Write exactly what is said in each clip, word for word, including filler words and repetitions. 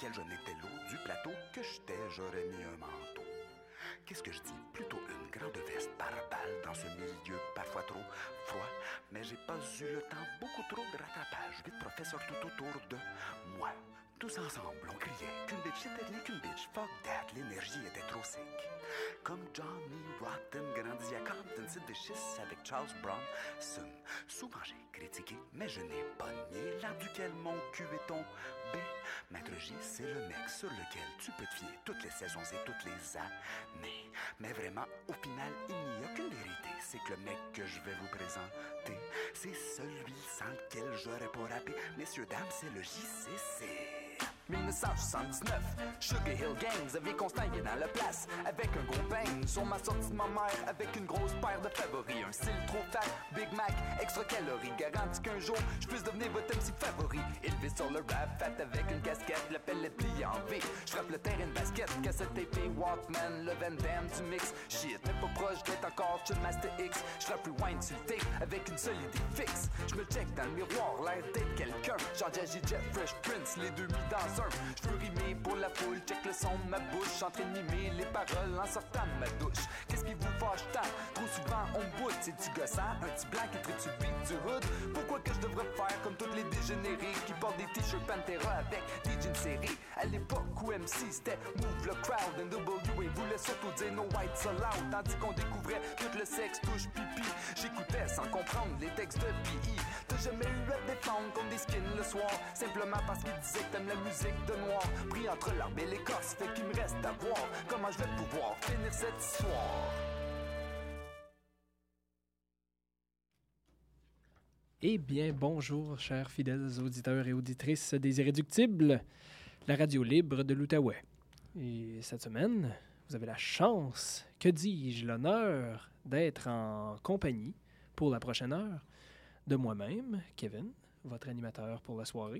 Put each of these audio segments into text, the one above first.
lequel je n'étais l'eau du plateau que j'étais, j'aurais mis un manteau. Qu'est-ce que je dis? Plutôt une grande veste par balle dans ce milieu parfois trop froid. Mais j'ai pas eu le temps, beaucoup trop de rattrapage. Vite, professeur, tout autour de moi. Tous ensemble, on criait qu'une bitch c'était rien qu'une bitch. Fuck that, l'énergie était trop sick. Comme Johnny Rotten grandit à Compton, Sid Vicious avec Charles Bronson. Souvent j'ai critiqué, mais je n'ai pas nié l'arbre duquel mon cul est tombé. Maître J, c'est le mec sur lequel tu peux te fier toutes les saisons et toutes les années. Mais vraiment, au final, il n'y a qu'une vérité. C'est que le mec que je vais vous présenter, c'est celui sans lequel j'aurais pas rappé. Messieurs, dames, c'est le J C C. dix-neuf cent soixante-dix-neuf, Sugar Hill Gang, Xavier Constant il est dans la place avec un gros bang sur ma sortie de ma mère avec une grosse paire de favoris, un style trop fat, Big Mac, extra calories, garanti qu'un jour je puisse devenir votre M C favori. Élevé sur le rap, fat avec une casquette, la pelle pliée en V, je frappe le terrain de basket, cassette tapée, Walkman, le Van Damme du mix, shit, même pas proche d'être encore sur le Master X, je frappe rewind sur le tape avec une seule idée fixe, je me check dans le miroir, l'air d'être quelqu'un, genre Jazzy Jeff, Fresh Prince, les deux mis dans je veux rimer pour la foule, check le son de ma bouche, en train de mimer les paroles en sortant de ma douche. Qu'est-ce qui vous fâche tant? Trop souvent on me boude, c'est-tu gossant? Un petit blanc qui tripe sur le beat du hood? Pourquoi que je devrais faire comme tous les dégénérés qui portent des t-shirts Pantera avec des jeans serrés? À l'époque où M C c'était Move le Crowd, N W A voulait surtout dire No White So Loud, tandis qu'on découvrait tout le sexe touche pipi. J'écoutais sans comprendre les textes de P I. T'as jamais eu à te défendre comme des skins le soir, simplement parce qu'ils disaient que t'aimes la musique de noir, pris entre l'arbre et l'écorce, fait qu'il me reste à voir comment je vais pouvoir finir cette histoire. Eh bien, bonjour, chers fidèles auditeurs et auditrices des Irréductibles, la radio libre de l'Outaouais. Et cette semaine, vous avez la chance, que dis-je, l'honneur d'être en compagnie pour la prochaine heure de moi-même, Kevin, votre animateur pour la soirée,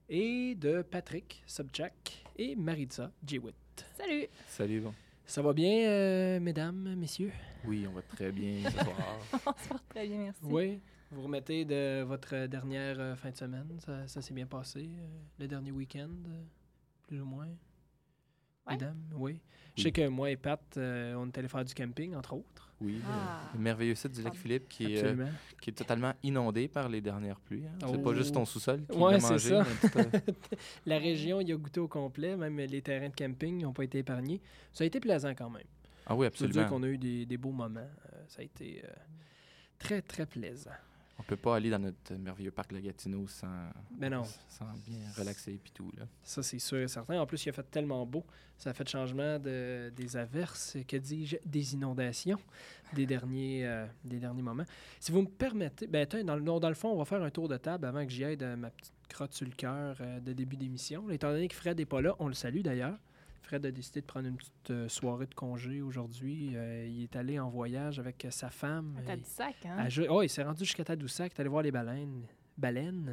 et de Patrick Sobchak et Maritza Jewitt. Salut! Salut, bon. Ça va bien, euh, mesdames, messieurs? Oui, on va très bien ce soir. On se porte très bien, merci. Oui, vous remettez de votre dernière euh, fin de semaine. Ça, ça s'est bien passé, euh, le dernier week-end, euh, plus ou moins? Ouais. Mesdames, oui. Oui. Je sais que moi et Pat, euh, on est allés faire du camping, entre autres. Oui, Ah. le, le merveilleux site du lac Philippe qui est, euh, Absolument. qui est totalement inondé par les dernières pluies. Hein. C'est Oh. pas juste ton sous-sol qui Ouais, l'a c'est mangé. ça. mais tout, euh, La région y a goûté au complet, même les terrains de camping n'ont pas été épargnés. Ça a été plaisant quand même. Ah oui, Je veux dire absolument. qu'on a eu des, des beaux moments. Euh, ça a été euh, très, très plaisant. On peut pas aller dans notre merveilleux parc La Gatineau sans, Mais non. sans bien relaxer et tout. Là. Ça, c'est sûr et certain. En plus, il a fait tellement beau. Ça a fait changement de, des averses, que dis-je, des inondations des derniers, euh, des derniers moments. Si vous me permettez, ben, dans, le, dans le fond, on va faire un tour de table avant que j'y aille de ma petite crotte sur le cœur euh, de début d'émission. Là, étant donné que Fred n'est pas là, on le salue d'ailleurs. Fred a décidé de prendre une petite euh, soirée de congé aujourd'hui. Euh, il est allé en voyage avec euh, sa femme. À Tadoussac, hein? À Ju- oh, il s'est rendu jusqu'à Tadoussac, il est allé voir les baleines. Baleines.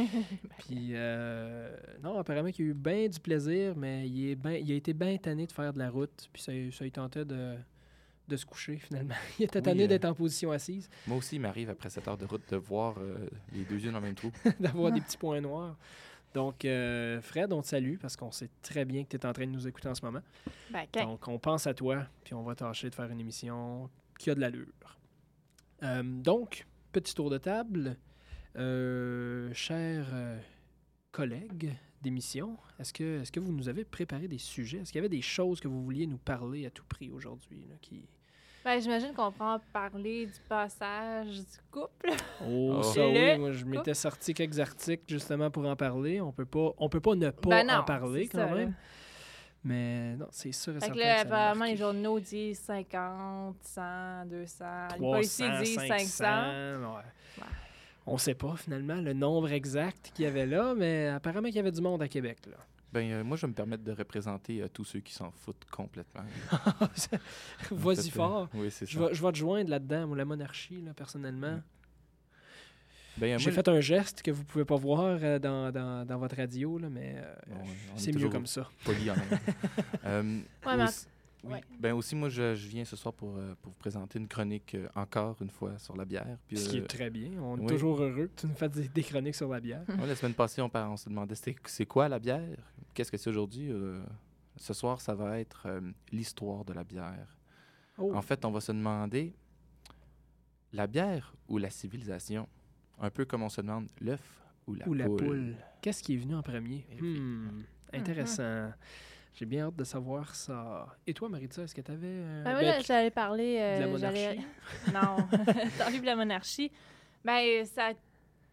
Puis, euh, non, apparemment qu'il a eu bien du plaisir, mais il, est ben, il a été bien tanné de faire de la route. Puis ça, ça il tentait de, de se coucher, finalement. Il était Oui, tanné euh, d'être en position assise, Moi aussi, il m'arrive après cette heure de route de voir euh, les deux yeux dans le même trou. d'avoir des petits points noirs. Donc, euh, Fred, on te salue parce qu'on sait très bien que tu es en train de nous écouter en ce moment. Ben, quand? Donc, on pense à toi, puis on va tâcher de faire une émission qui a de l'allure. Euh, donc, petit tour de table. Euh, chers euh, collègues d'émission, est-ce que, est-ce que vous nous avez préparé des sujets? Est-ce qu'il y avait des choses que vous vouliez nous parler à tout prix aujourd'hui? Là, qui... Ben, j'imagine qu'on prend parler du passage du couple. Oh, Oh. ça Le oui, moi je couple. m'étais sorti quelques articles justement pour en parler. On peut pas, on peut pas ne pas Ben non, en parler c'est quand ça, même. là. Mais non, c'est sûr et Fait certain que là, que ça m'a apparemment, marqué. les journaux disent cinquante, cent, deux cents. Les trois policiers cents, disent cinq cents. ouais. Ouais. On sait pas finalement le nombre exact qu'il y avait là, mais apparemment qu'il y avait du monde à Québec. Là. Ben, euh, moi, je vais me permettre de représenter euh, tous ceux qui s'en foutent complètement. Vas-y En fait, euh, fort. oui, c'est Je ça. vais, je vais te joindre là-dedans, moi, la monarchie, là, personnellement. Ben, euh, J'ai moi, fait un geste que vous pouvez pas voir euh, dans, dans, dans votre radio, là, mais euh, Bon, ouais, on est c'est mieux toujours comme ça. poli en même. euh, Ouais, mais aussi, oui. ouais. Ben aussi, moi, je, je viens ce soir pour, euh, pour vous présenter une chronique euh, encore une fois sur la bière. Puis, Ce qui euh, est très bien. On est oui. toujours heureux que tu nous fasses des, des chroniques sur la bière. ouais, la semaine passée, on, par- on se demandait c'était- c'est quoi la bière? qu'est-ce que c'est aujourd'hui? Euh, ce soir, ça va être euh, l'histoire de la bière. Oh. En fait, on va se demander la bière ou la civilisation? Un peu comme on se demande l'œuf ou la Ou poule. la poule. Qu'est-ce qui est venu en premier? Effectivement. Hmm, intéressant. J'ai bien hâte de savoir ça. Et toi, Maritza, est-ce que tu avais... Euh, Ben, moi, ben, là, j'allais parler... euh, de la j'allais- monarchie? Non, t'as vu de la monarchie. Ben, ça t-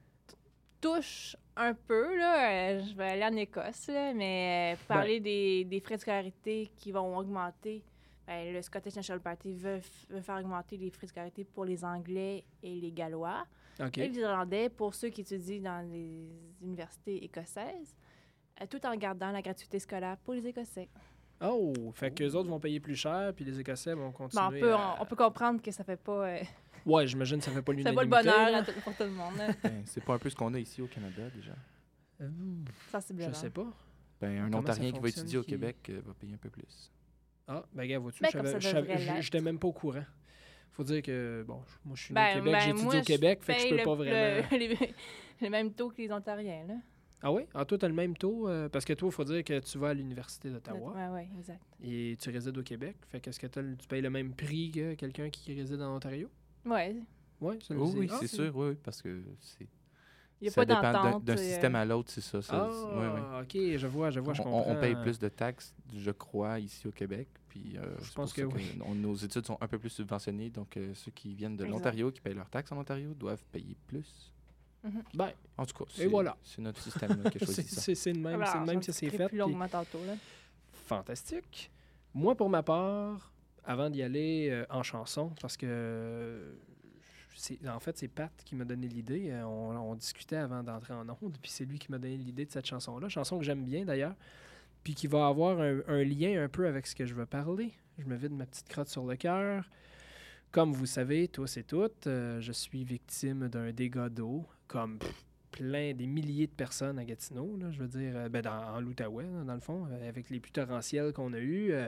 touche un peu, là. Euh, Je vais aller en Écosse, là, mais euh, parler des, des frais de scolarité qui vont augmenter. Ben, le Scottish National Party veut, f- veut faire augmenter les frais de scolarité pour les Anglais et les Gallois. OK. Et les Irlandais pour ceux qui étudient dans les universités écossaises, euh, tout en gardant la gratuité scolaire pour les Écossais. Oh, fait que les autres vont payer plus cher, puis les Écossais vont continuer Bon, on, peut, à... on, on peut comprendre que ça fait pas, euh, Ouais, j'imagine que ça fait pas ça l'unanimité. fait pas le bonheur là. à tout- pour tout le monde, là, Ben, c'est pas un peu ce qu'on a ici au Canada, déjà? Euh, sensiblement. je sais pas. Ben, un Comment ça Ontarien qui va fonctionne, étudier au qui- Québec euh, va payer un peu plus. Ah, ben gars, vois-tu, Ben, je comme savais- ça je savais- devrait je- l'être. j'étais même pas au courant. Faut dire que, bon, je- moi, je suis né Ben, au Québec, ben, j'ai étudié moi, au je Québec, fait que je paye peux le- pas vraiment... le- les, les mêmes taux que les Ontariens, là. Ah oui? Ah, toi, t'as le même taux? euh, parce que toi, il faut dire que tu vas à l'Université d'Ottawa Ouais, ouais, exact. et tu résides au Québec. Fait qu'est-ce que t'as le- tu payes le même prix que quelqu'un qui réside en Ontario? Ouais, Oui, ça Oui, oui, ah, c'est sûr, oui, oui, parce que c'est... il y a ça pas dépend d'un- d'entente. d'un euh, système à l'autre, c'est ça. ça Ah, c'est- oui, oui. OK, je vois, je vois, je On- comprends. on, on paye plus de taxes, je crois, ici au Québec. Puis, euh, Je c'est pense pour que ça oui. on- nos études sont un peu plus subventionnées. Donc, euh, ceux qui viennent de Exact. l'Ontario, qui payent leurs taxes en Ontario, doivent payer plus. Ben, En tout cas, Et c'est voilà. c'est notre système là, qui a c'est choisi ça. c'est- c'est de même, alors, c'est de même j'en que c'est discuterai fait. plus puis- longuement tantôt, là. Fantastique. Moi, pour ma part, avant d'y aller euh, en chanson, parce que euh, c'est, en fait, c'est Pat qui m'a donné l'idée. Euh, On, on discutait avant d'entrer en onde, puis c'est lui qui m'a donné l'idée de cette chanson-là. Chanson que j'aime bien d'ailleurs, puis qui va avoir un, un lien un peu avec ce que je veux parler. Je me vide ma petite crotte sur le cœur. Comme vous savez, tous et toutes, euh, je suis victime d'un dégât d'eau, comme pff, plein, des milliers de personnes à Gatineau, là, je veux dire, euh, ben, dans, en l'Outaouais, là, dans le fond, euh, avec les pluies torrentielles qu'on a eues. euh.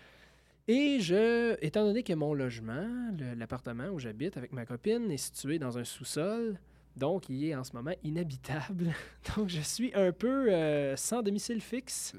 Et je, étant donné que mon logement, le- l'appartement où j'habite avec ma copine, est situé dans un sous-sol, donc il est en ce moment inhabitable. Donc je suis un peu euh, sans domicile fixe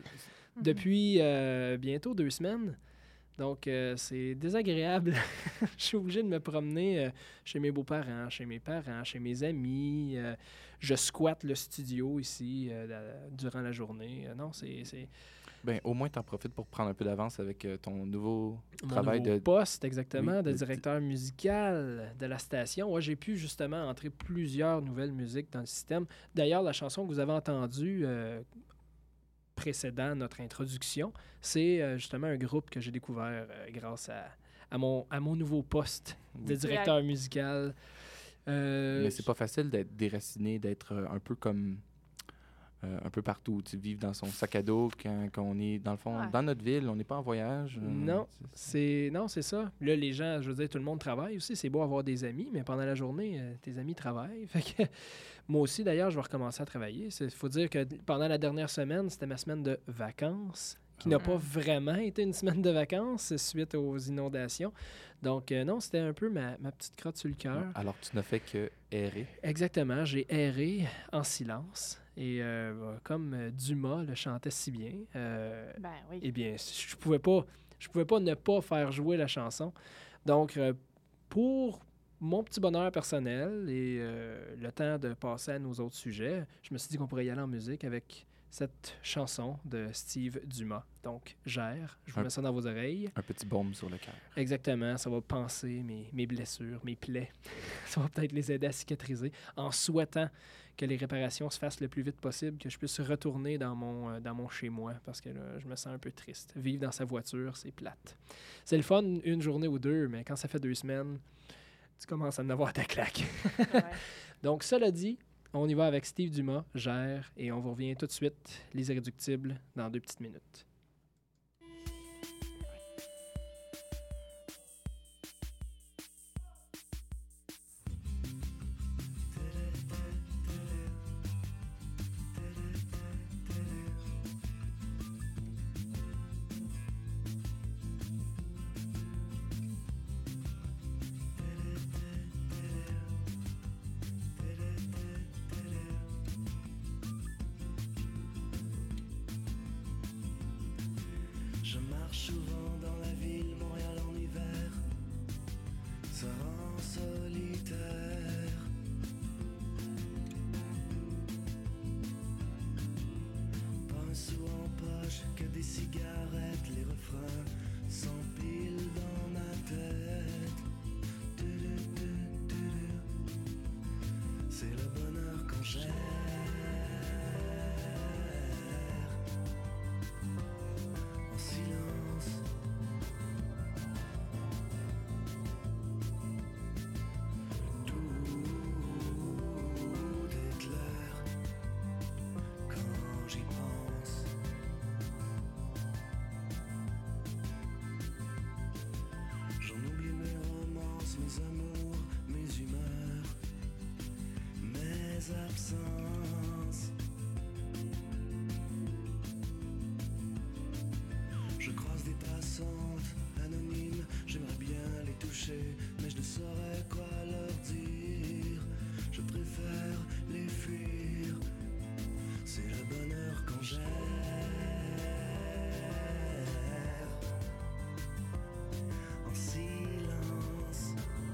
depuis euh, bientôt deux semaines. Donc, euh, c'est désagréable. Je suis obligé de me promener euh, chez mes beaux-parents, chez mes parents, chez mes amis. Euh, je squatte le studio ici euh, la- durant la journée. Euh, non, c'est c'est Ben, au moins, tu en profites pour prendre un peu d'avance avec euh, ton nouveau mon travail nouveau de... poste, exactement, Oui, de de- directeur musical de la station. Ouais, j'ai pu justement entrer plusieurs nouvelles musiques dans le système. D'ailleurs, la chanson que vous avez entendue euh, précédant notre introduction, c'est euh, justement un groupe que j'ai découvert euh, grâce à, à, mon, à mon nouveau poste de Oui. directeur musical. Euh, Mais c'est pas facile d'être déraciné, d'être euh, un peu comme... euh, un peu partout, tu vivre dans son sac à dos quand, quand on est, dans le fond, Ouais. dans notre ville, on n'est pas en voyage. euh, Non, c'est- C'est non, c'est ça. Là, les gens, je veux dire, tout le monde travaille aussi. C'est beau avoir des amis, mais pendant la journée, euh, tes amis travaillent. Fait que moi aussi, d'ailleurs, je vais recommencer à travailler. Il faut dire que pendant la dernière semaine, c'était ma semaine de vacances, qui n'a Ah. pas vraiment été une semaine de vacances suite aux inondations. Donc, euh, non, c'était un peu ma, ma petite crotte sur le cœur. Alors, tu n'as fait que errer. Exactement, j'ai erré en silence. Et euh, comme euh, Dumas le chantait si bien, euh, Ben oui. eh bien, je pouvais pas, je pouvais pas ne pas faire jouer la chanson. Donc, euh, pour mon petit bonheur personnel et euh, le temps de passer à nos autres sujets, je me suis dit qu'on pourrait y aller en musique avec cette chanson de Steve Dumas. Donc, Gère, je vous Un- mets ça dans vos oreilles. Un petit baume sur le cœur. Exactement, ça va panser mes, mes blessures, mes plaies. Ça va peut-être les aider à cicatriser en souhaitant que les réparations se fassent le plus vite possible, que je puisse retourner dans mon, euh, dans mon chez-moi, parce que là, je me sens un peu triste. Vivre dans sa voiture, c'est plate. C'est le fun une journée ou deux, mais quand ça fait deux semaines, tu commences à en avoir ta claque. Ouais. Donc, cela dit, on y va avec Steve Dumas, Gère, et on vous revient tout de suite, Les Irréductibles, dans deux petites minutes. marche souvent dans la ville, Montréal en hiver, ça rend solitaire. Pas un sou en poche, que des cigarettes, les refrains s'empilent dans ma tête. Du-du, du-du-du. C'est le bonheur qu'on gère. En silence. Tout est clair quand j'y pense. J'en oublie mes romances, mes amours, mes humeurs, mes absences. Je croise des passantes anonymes, j'aimerais bien les toucher, mais je ne saurais quoi leur dire. Je préfère les fuir. C'est le bonheur qu'on gère. En silence.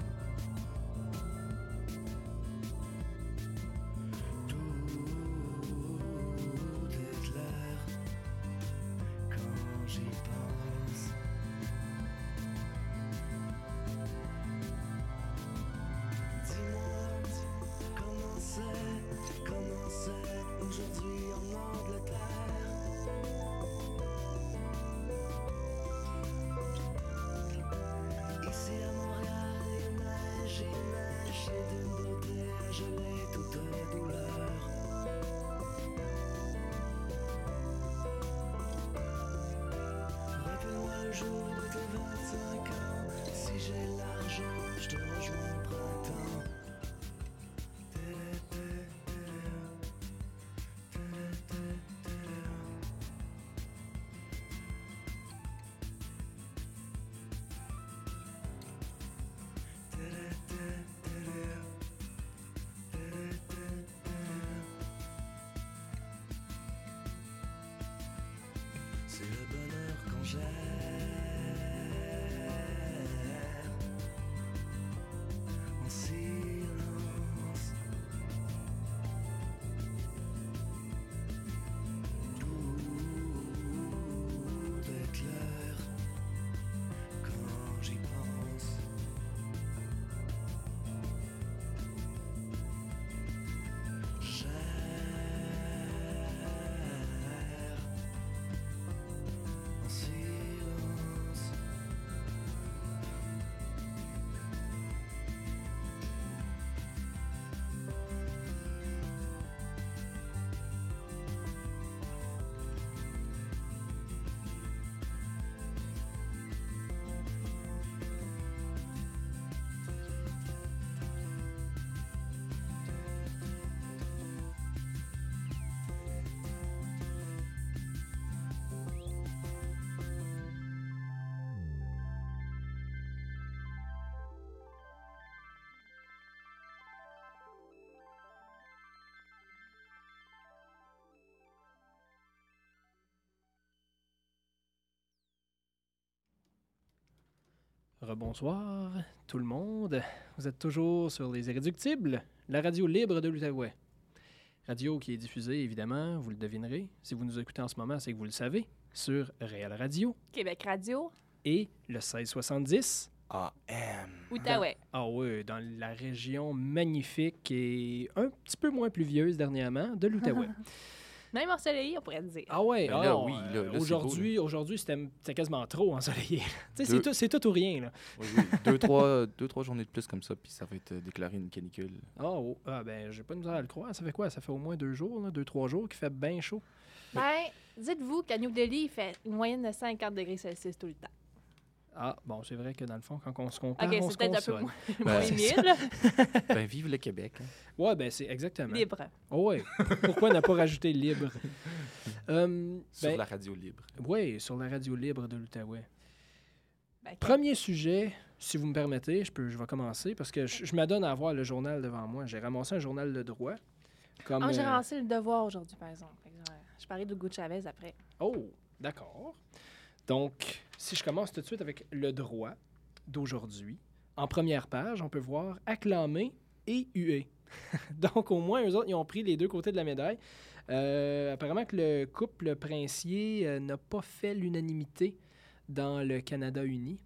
Tout est clair quand j'y pense. Dis-moi comment c'est, comment c'est aujourd'hui en Angleterre. Ici à Montréal, il neige, il neige, et d'une beauté à geler toute douleur. Rappelle-moi le jour de tes vingt-cinq ans, si j'ai l'argent, je te rejoins au printemps. C'est le bonheur qu'on gère. En silence. Tout est clair quand j'y pense. Gère. En silence. Rebonsoir, tout le monde. Vous êtes toujours sur Les Irréductibles, la radio libre de l'Outaouais. Radio qui est diffusée, évidemment, vous le devinerez. Si vous nous écoutez en ce moment, c'est que vous le savez, sur Réal Radio Québec Radio, et le seize soixante-dix. A M. Outaouais. Ah oui, dans la région magnifique et un petit peu moins pluvieuse dernièrement de l'Outaouais. Même ensoleillé, on pourrait dire. Ah ouais, Ben là, ah, oui, là, là, c'est aujourd'hui, aujourd'hui c'était, c'était quasiment trop ensoleillé. Tu sais, c'est Deux- tout, c'est tout ou rien, là. Oui, oui. deux, trois, deux, trois journées de plus comme ça, puis ça va être euh, déclaré une canicule. Ah, oh, ah ben, j'ai pas de misère à le croire. Ça fait quoi? Ça fait au moins deux jours, là, deux, trois jours qu'il fait bien chaud. Ben, dites-vous qu'à New Delhi, il fait une moyenne de cinquante degrés Celsius tout le temps. Ah, bon, c'est vrai que dans le fond, quand on se compare, OK, on c'est se peut-être un peu console. moins, Ben, moins c'est mille. Ben, vive le Québec. hein. Ouais, ben c'est exactement. Libre. Oh, ouais. Pourquoi ne pas rajouter libre? Euh, Sur ben, la radio libre. oui, sur la radio libre de l'Outaouais. Ben, Premier sujet, si vous me permettez, je, peux, je vais commencer parce que je, je m'adonne à avoir le journal devant moi. J'ai ramassé un journal de droit. Comme, Ah, j'ai euh, ramassé le devoir aujourd'hui, par exemple. Fait que, euh, Je parlais de Hugo Chavez après. Oh, d'accord. Donc, si je commence tout de suite avec le droit d'aujourd'hui, en première page, on peut voir acclamé et hué. Donc, au moins, eux autres, ils ont pris les deux côtés de la médaille. Euh, apparemment que le couple princier euh, n'a pas fait l'unanimité dans le Canada uni.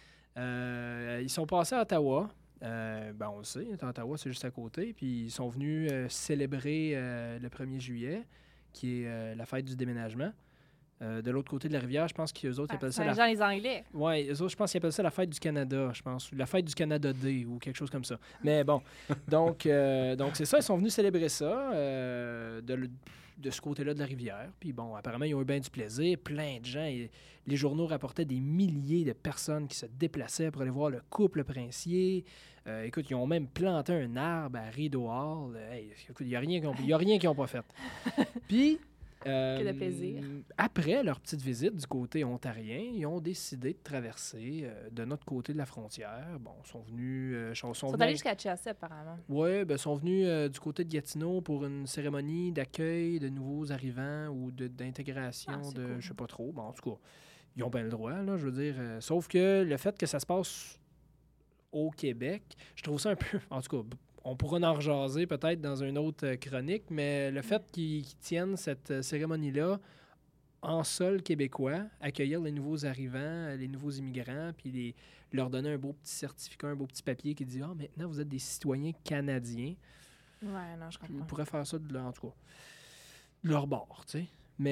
Euh, ils sont passés à Ottawa. Euh, ben on le sait, Ottawa, c'est juste à côté. Puis ils sont venus euh, célébrer euh, le premier juillet, qui est euh, la fête du déménagement. Euh, de l'autre côté de la rivière, je pense qu'eux autres Ah, appellent ça la... Saint-Jean les Anglais. Oui, eux autres, je pense qu'ils appellent ça la fête du Canada, je pense. Ou la fête du Canada D ou quelque chose comme ça. Mais bon, donc euh, donc c'est ça, ils sont venus célébrer ça euh, de, le- de ce côté-là de la rivière. Puis bon, apparemment, ils ont eu bien du plaisir. Plein de gens. Et les journaux rapportaient des milliers de personnes qui se déplaçaient pour aller voir le couple princier. Euh, écoute, ils ont même planté un arbre à Rideau Hall. Hey, écoute, il n'y a rien qu'ils ont- il y a rien qu'ils n'ont pas fait. Puis... euh, Que de plaisir. Après leur petite visite du côté ontarien, ils ont décidé de traverser euh, de notre côté de la frontière. Bon, ils sont venus... euh, sont, sont Ils sont venus allés jusqu'à Chassé, apparemment. Oui, ben, sont venus euh, du côté de Gatineau pour une cérémonie d'accueil de nouveaux arrivants ou de- d'intégration Ah, c'est de... cool. Je sais pas trop. Bon, en tout cas, ils ont bien le droit, là, je veux dire. euh, sauf que le fait que ça se passe au Québec, je trouve ça un peu... En tout cas, b- on pourra en rejaser peut-être dans une autre euh, chronique, mais le fait qu'ils qu'ils tiennent cette euh, cérémonie-là en sol québécois, accueillir les nouveaux arrivants, euh, les nouveaux immigrants, puis les, leur donner un beau petit certificat, un beau petit papier qui dit « Ah, maintenant, vous êtes des citoyens canadiens. Ouais, non, je » Puis Ils comprends. pourraient faire ça, de leur, en tout cas, de leur bord, tu sais.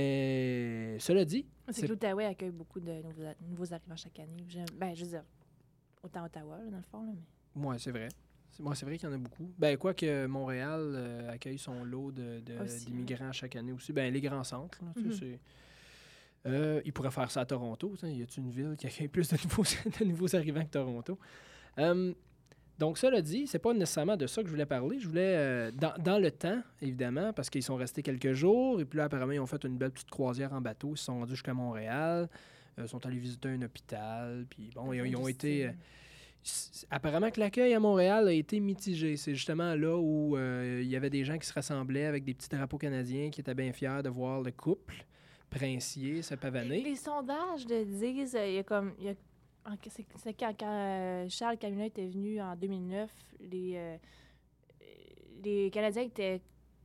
Mais cela dit, C'est que l'Outaouais accueille beaucoup de nouveaux, nouveaux arrivants chaque année. Je, ben, je veux dire, autant Ottawa, là, dans le fond, là, mais... ouais, c'est vrai. C'est ouais, c'est vrai qu'il y en a beaucoup. Ben, quoi que Montréal euh, accueille son lot de, de- Aussi, d'immigrants chaque année aussi. Ben, les grands centres, là, tu sais, Mhm. c'est... Euh, ils pourraient faire ça à Toronto. Tu sais. Y a-t-il une ville qui accueille plus de nouveaux, de nouveaux arrivants que Toronto? Euh, donc, cela dit, c'est pas nécessairement de ça que je voulais parler. Je voulais, euh, dans, dans le temps, évidemment, parce qu'ils sont restés quelques jours, et puis là, apparemment, ils ont fait une belle petite croisière en bateau. Ils se sont rendus jusqu'à Montréal, euh, sont allés visiter un hôpital, puis bon, ils, ils ont été... euh, s- apparemment que l'accueil à Montréal a été mitigé. C'est justement là où euh, il y avait des gens qui se rassemblaient avec des petits drapeaux canadiens qui étaient bien fiers de voir le couple princier se pavaner. Les sondages le disent, euh, il y a comme... il y a- en- c'est c'est quand, quand euh, Charles Camilla était venu en deux mille neuf, les, euh, les Canadiens étaient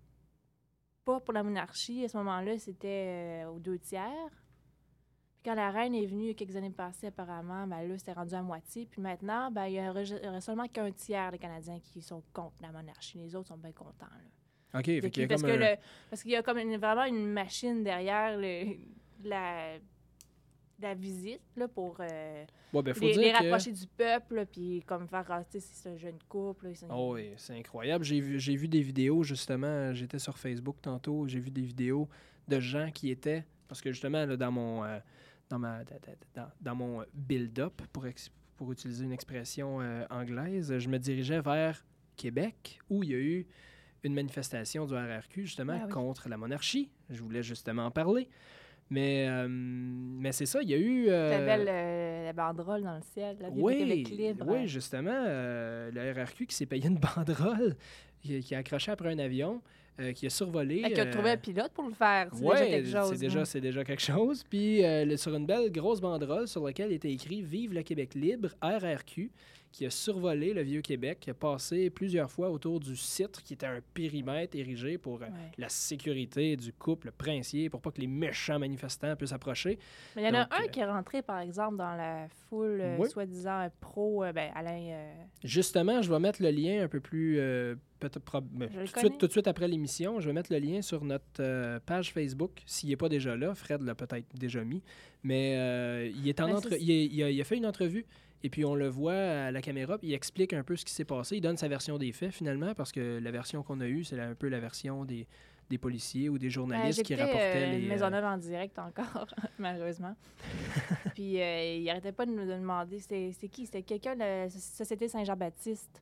pas pour la monarchie. À ce moment-là, c'était euh, aux deux tiers. Puis quand la reine est venue il y a quelques années passées, apparemment, ben là, c'était rendu à moitié. Puis maintenant, ben, il y aurait, il y aurait seulement qu'un tiers des Canadiens qui sont contre la monarchie. Les autres sont bien contents, là. OK, fait De qu'il y a qui- parce, comme que un- le- parce qu'il y a comme une- vraiment une machine derrière le- la, la visite là, pour euh, Ouais, ben, faut les, dire les que... rapprocher du peuple, là, puis comme faire ah, tu sais, si c'est un jeune couple. Là, ils sont- Oh oui, c'est incroyable. J'ai vu, j'ai vu des vidéos, justement, j'étais sur Facebook tantôt, j'ai vu des vidéos de gens qui étaient, parce que justement, là, dans mon euh, dans ma da- da- dans, dans mon build-up, pour, ex- pour utiliser une expression euh, anglaise, je me dirigeais vers Québec, où il y a eu une manifestation du R R Q, justement, Ah oui. contre la monarchie. Je voulais justement en parler. Mais, euh, mais c'est ça, il y a eu... euh, La belle euh, la banderole dans le ciel, la oui, Québec libre. oui, justement, euh, le R R Q qui s'est payé une banderole, qui, qui a accroché après un avion, euh, qui a survolé... Fait qu'il a euh, trouvé un pilote pour le faire. C'est ouais, déjà quelque chose. c'est déjà, là. c'est déjà quelque chose. Puis euh, le- sur une belle grosse banderole sur laquelle était écrit « Vive le Québec libre, R R Q », qui a survolé le Vieux-Québec, qui a passé plusieurs fois autour du site, qui était un périmètre érigé pour euh, Ouais. la sécurité du couple princier, pour pas que les méchants manifestants puissent approcher. Mais il y en a Donc, un euh, qui est rentré, par exemple, dans la foule, euh, Oui. soi-disant pro, euh, ben, Alain... euh, Justement, je vais mettre le lien un peu plus... euh, peut-être prob- ben, Je le tout, de connais. suite, tout de suite après l'émission, je vais mettre le lien sur notre euh, page Facebook, s'il n'est pas déjà là. Fred l'a peut-être déjà mis. Mais euh, il, est en Mais entre... c'est- il, est- il a, il a fait une entrevue, et puis on le voit à la caméra, puis il explique un peu ce qui s'est passé. Il donne sa version des faits, finalement, parce que la version qu'on a eue, c'est la- un peu la version des, des policiers ou des Ben, journalistes qui j'écoutais, rapportaient euh, les... euh, Maisonneuve en direct encore, malheureusement. Puis euh, il arrêtait pas de nous de demander c'était c'est qui? C'était quelqu'un de la Soci- Société Saint-Jean-Baptiste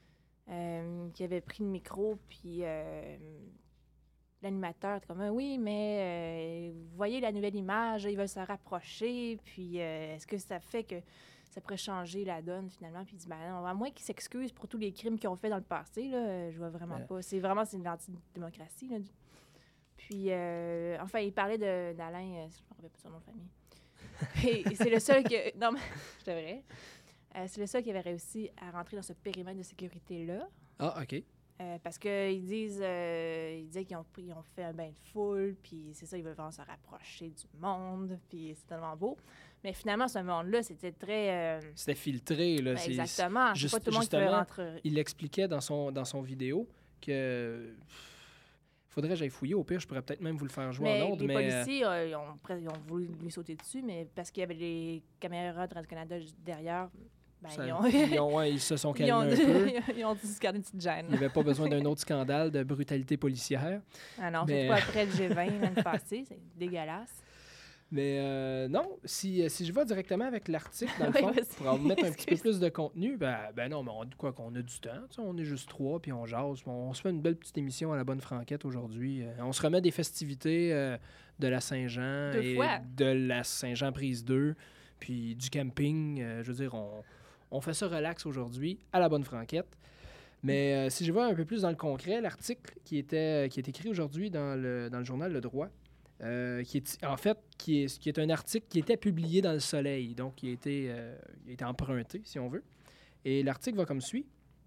euh, qui avait pris le micro, puis euh, l'animateur était comme Ah oui, mais euh, vous voyez la nouvelle image, ils veulent se rapprocher, puis euh, est-ce que ça fait que ça pourrait changer la donne finalement? Puis il dit ben non, à moins qu'ils s'excusent pour tous les crimes qu'ils ont fait dans le passé, là, euh, je vois vraiment Ouais. pas. C'est vraiment c'est une antidémocratie. Là. Puis, euh, enfin, il parlait de, d'Alain, euh, je ne me rappelle pas son nom de famille. et, et c'est le seul que... Non, mais je devrais. Euh, c'est le seul qui avait réussi à rentrer dans ce périmètre de sécurité-là. Ah, OK. Euh, parce qu'ils disent, euh, ils disaient qu'ils ont, pris- ils ont fait un bain de foule, puis c'est ça, ils veulent vraiment se rapprocher du monde, puis c'est tellement beau. Mais finalement, ce monde-là, c'était très... euh, C'était filtré, là. ben, c'est- exactement. C'est juste- pas tout le monde qui pouvait justement, rentrer. Il l'expliquait dans son, dans son vidéo que... Faudrait que j'aille fouiller. Au pire, je pourrais peut-être même vous le faire jouer Mais en ordre, les mais... policiers, euh, ils, ont, presque- ils ont voulu lui sauter dessus, mais parce qu'il y avait les caméras de Radio-Canada juste derrière, ben, ça- ils, ont, ils, ont- ouais, ils se sont ils, calmés ont, un peu. ils ont dû se garder une petite Il gêne. n'y avait pas besoin d'un autre scandale de brutalité policière. Ah non, Mais- surtout après le G vingt l'année passée, c'est dégueulasse. Mais euh, non, si, si je vais directement avec l'article, dans le Oui, fond, vas-y. pour en mettre un petit peu Excuse. plus de contenu, ben, ben non, mais on, quoi qu'on a du temps. Tu sais, on est juste trois, puis on jase. puis On, se fait une belle petite émission à la bonne franquette aujourd'hui. Euh, on se remet des festivités euh, de la Saint-Jean Deux et fois. de la Saint-Jean prise deux, puis du camping. Euh, je veux dire, on, on fait ça relax aujourd'hui à la bonne franquette. Mais euh, si je vais un peu plus dans le concret, l'article qui, était, qui est écrit aujourd'hui dans le, dans le journal Le Droit, Euh, qui est, en fait, qui est, qui est un article qui était publié dans Le Soleil, donc qui a été, euh, il a été emprunté, si on veut. Et l'article va comme suit.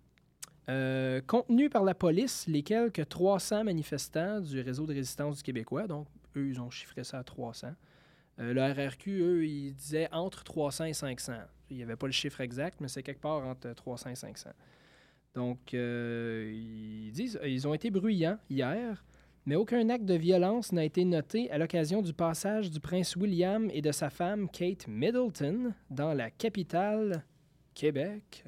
Euh, contenu par la police, les quelques trois cents manifestants du réseau de résistance du Québécois, donc eux, ils ont chiffré ça à trois cents. Euh, le R R Q, eux, ils disaient entre trois cents et cinq cents. Il n'y avait pas le chiffre exact, mais c'est quelque part entre trois cents et cinq cents. Donc, euh, ils disent ils ont été bruyants hier, mais aucun acte de violence n'a été noté à l'occasion du passage du prince William et de sa femme Kate Middleton dans la capitale, Québec.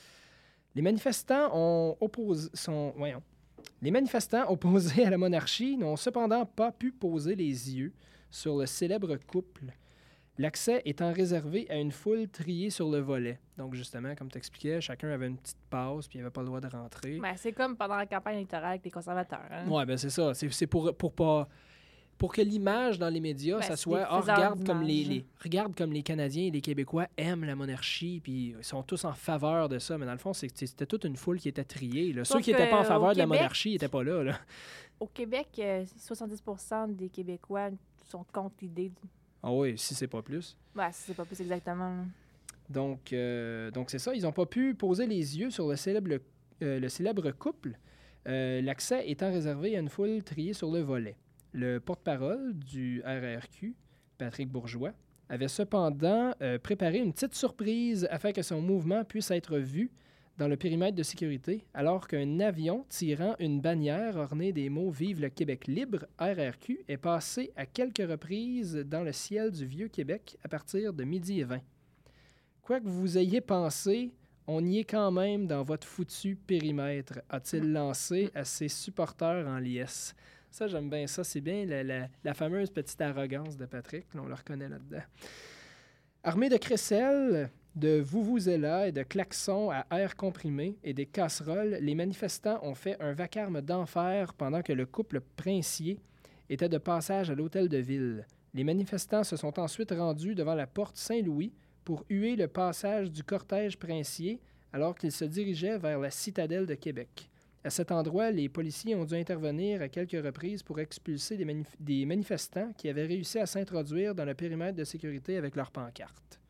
Les manifestants ont opposé, sont, voyons, les manifestants opposés à la monarchie n'ont cependant pas pu poser les yeux sur le célèbre couple, l'accès étant réservé à une foule triée sur le volet. Donc, justement, comme tu expliquais, chacun avait une petite passe puis il n'avait pas le droit de rentrer. Ben, c'est comme pendant la campagne électorale avec les conservateurs. Hein? Ouais, ben c'est ça. C'est, c'est pour, pour pas. Pour que l'image dans les médias, Ben, ça c'est soit des ah, faiseurs regarde comme les, d'image. les regarde comme les Canadiens et les Québécois aiment la monarchie, puis ils sont tous en faveur de ça. Mais dans le fond, c'est, c'était toute une foule qui était triée. Là. Ceux Sauf qui n'étaient pas en que, faveur au de la Québec, monarchie n'étaient pas là. là. Au Québec, euh, soixante-dix pour cent des Québécois sont contre l'idée. Du... Ah oui, si c'est pas plus. Ouais, c'est pas plus exactement. là. Donc, euh, donc c'est ça. Ils n'ont pas pu poser les yeux sur le célèbre, euh, le célèbre couple, euh, l'accès étant réservé à une foule triée sur le volet. Le porte-parole du R R Q, Patrick Bourgeois, avait cependant euh, préparé une petite surprise afin que son mouvement puisse être vu dans le périmètre de sécurité, alors qu'un avion tirant une bannière ornée des mots « Vive le Québec libre, R R Q » est passé à quelques reprises dans le ciel du Vieux-Québec à partir de midi et vingt. Quoi que vous ayez pensé, on y est quand même dans votre foutu périmètre, a-t-il lancé à ses supporters en liesse. Ça, j'aime bien ça. C'est bien la, la, la fameuse petite arrogance de Patrick. Là, on le reconnaît là-dedans. Armé de crécelles, de vuvuzelas et de klaxons à air comprimé et des casseroles, les manifestants ont fait un vacarme d'enfer pendant que le couple princier était de passage à l'hôtel de ville. Les manifestants se sont ensuite rendus devant la porte Saint-Louis pour huer le passage du cortège princier alors qu'ils se dirigeaient vers la citadelle de Québec. À cet endroit, les policiers ont dû intervenir à quelques reprises pour expulser des, manif- des manifestants qui avaient réussi à s'introduire dans le périmètre de sécurité avec leurs pancartes.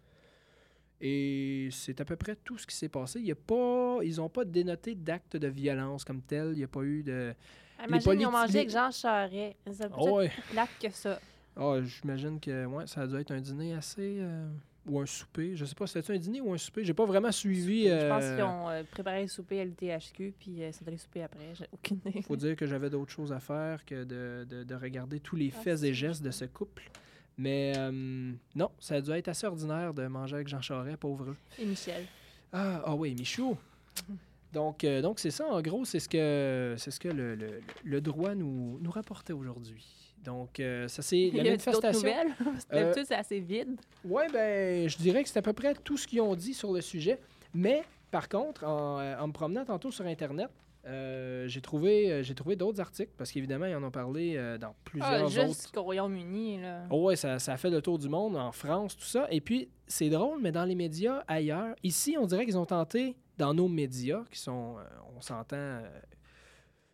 Et c'est à peu près tout ce qui s'est passé. Il y a pas, ils n'ont pas dénoté d'actes de violence comme tel. Il n'y a pas eu de... Imagine, ils ont politi- mangé les- avec Jean Charest. C'est Oh, plus ouais. plate que ça. Ah, j'imagine que ouais, ça a dû être un dîner assez... euh, ou un souper. Je sais pas, c'était un dîner ou un souper? J'ai pas vraiment suivi... Je pense euh, qu'ils ont euh, préparé le souper à l'U T H Q, puis euh, sont allés souper après. J'ai aucune idée. faut dire que j'avais d'autres choses à faire que de, de, de regarder tous les Ah, faits c'est et gestes de ce couple. Mais euh, non, ça a dû être assez ordinaire de manger avec Jean Charest, pauvre. Et Michel. Ah, ah oui, Michou. Donc, euh, donc c'est ça, en gros, c'est ce que, c'est ce que le, le, le droit nous, nous rapportait aujourd'hui. Donc, euh, ça c'est Il la y a d'autres manifestation. nouvelles? Parce que Euh, d'habitude, c'est assez vide. Oui, ben, je dirais que c'est à peu près tout ce qu'ils ont dit sur le sujet. Mais, par contre, en, euh, en me promenant tantôt sur Internet, euh, j'ai trouvé, euh, j'ai trouvé d'autres articles, parce qu'évidemment, ils en ont parlé euh, dans plusieurs Ah, autres... juste qu'au Royaume-Uni, là. Oh ouais, ça, ça a fait le tour du monde, en France, tout ça. Et puis, c'est drôle, mais dans les médias ailleurs, ici, on dirait qu'ils ont tenté, dans nos médias, qui sont, euh, on s'entend, euh,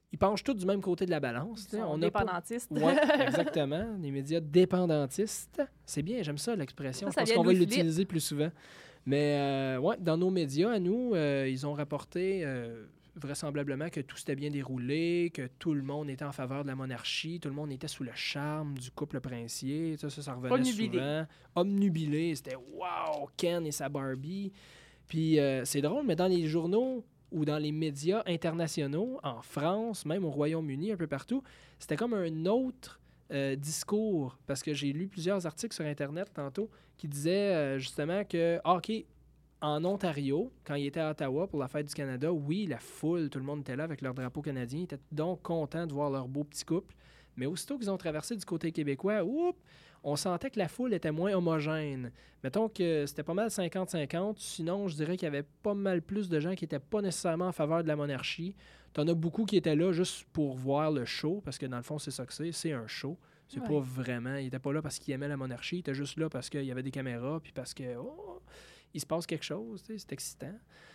ils penchent tous du même côté de la balance. Ils tu sais. sont On a pas- dépendantistes. Ouais, exactement. Les médias dépendantistes. C'est bien, j'aime ça l'expression. Ça, Je ça pense vient qu'on de va Louis Philippe. l'utiliser plus souvent. Mais euh, ouais, dans nos médias, à nous, euh, ils ont rapporté euh, vraisemblablement que tout s'était bien déroulé, que tout le monde était en faveur de la monarchie, tout le monde était sous le charme du couple princier. Ça, ça, ça revenait Obnubilé. souvent. Obnubilé. C'était « Wow! Ken et sa Barbie! » Puis euh, c'est drôle, mais dans les journaux ou dans les médias internationaux, en France, même au Royaume-Uni, un peu partout, c'était comme un autre euh, discours. Parce que j'ai lu plusieurs articles sur Internet tantôt qui disaient euh, justement que, ah, OK, en Ontario, quand il était à Ottawa pour la fête du Canada, oui, la foule, tout le monde était là avec leur drapeau canadien. Ils étaient donc contents de voir leur beau petit couple. Mais aussitôt qu'ils ont traversé du côté québécois, oups, on sentait que la foule était moins homogène. Mettons que c'était pas mal cinquante cinquante. Sinon, je dirais qu'il y avait pas mal plus de gens qui n'étaient pas nécessairement en faveur de la monarchie. T'en as beaucoup qui étaient là juste pour voir le show, parce que dans le fond, c'est ça que c'est. C'est un show. C'est Ouais. pas vraiment... Ils n'étaient pas là parce qu'ils aimaient la monarchie. Ils étaient juste là parce qu'il y avait des caméras, puis parce que... Oh, il se passe quelque chose, tu sais, c'est excitant.